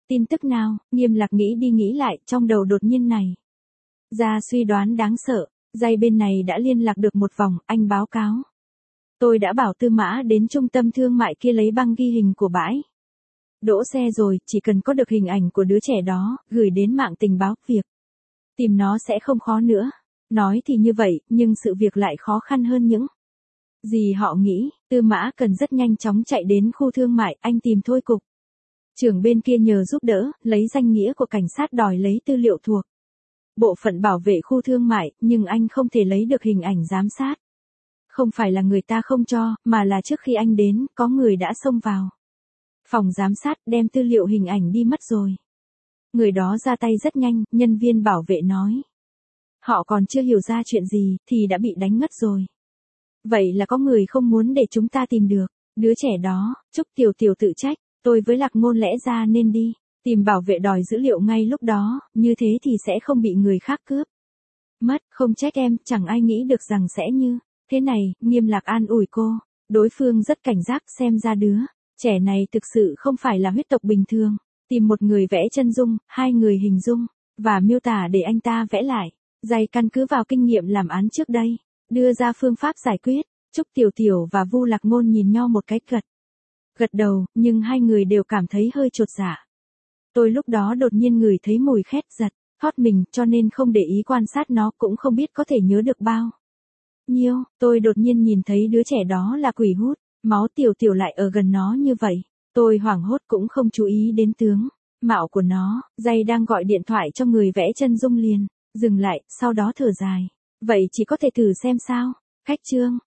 [SPEAKER 1] Tin tức nào, Nghiêm Lạc nghĩ đi nghĩ lại, trong đầu đột nhiên này ra suy đoán đáng sợ, dây bên này đã liên lạc được một vòng, anh báo cáo. Tôi đã bảo Tư Mã đến trung tâm thương mại kia lấy băng ghi hình của bãi đỗ xe rồi, chỉ cần có được hình ảnh của đứa trẻ đó, gửi đến mạng tình báo, việc tìm nó sẽ không khó nữa. Nói thì như vậy, nhưng sự việc lại khó khăn hơn những gì họ nghĩ. Tư Mã cần rất nhanh chóng chạy đến khu thương mại, anh tìm Thôi cục trưởng bên kia nhờ giúp đỡ, lấy danh nghĩa của cảnh sát đòi lấy tư liệu thuộc bộ phận bảo vệ khu thương mại, nhưng anh không thể lấy được hình ảnh giám sát. Không phải là người ta không cho, mà là trước khi anh đến, có người đã xông vào phòng giám sát, đem tư liệu hình ảnh đi mất rồi. Người đó ra tay rất nhanh, nhân viên bảo vệ nói. Họ còn chưa hiểu ra chuyện gì, thì đã bị đánh ngất rồi. Vậy là có người không muốn để chúng ta tìm được đứa trẻ đó. Trúc Tiểu Tiểu tự trách, tôi với Lạc Ngôn lẽ ra nên đi tìm bảo vệ đòi dữ liệu ngay lúc đó, như thế thì sẽ không bị người khác cướp mất. Không trách em, chẳng ai nghĩ được rằng sẽ như thế này. Nghiêm Lạc an ủi cô. Đối phương rất cảnh giác, xem ra đứa trẻ này thực sự không phải là huyết tộc bình thường. Tìm một người vẽ chân dung, hai người hình dung và miêu tả để anh ta vẽ lại. Dày căn cứ vào kinh nghiệm làm án trước đây, đưa ra phương pháp giải quyết. Trúc Tiểu Tiểu và Vu Lạc Ngôn nhìn nhau một cái gật đầu, nhưng hai người đều cảm thấy hơi chột dạ. Tôi lúc đó đột nhiên ngửi thấy mùi khét giật thoát mình, cho nên không để ý quan sát nó, cũng không biết có thể nhớ được bao nhiêu. Tôi đột nhiên nhìn thấy đứa trẻ đó là quỷ hút máu. Tiểu Tiểu lại ở gần nó như vậy. Tôi hoảng hốt cũng không chú ý đến tướng mạo của nó. Dây đang gọi điện thoại cho người vẽ chân dung liền dừng lại, sau đó thở dài. Vậy chỉ có thể thử xem sao. Khách trương,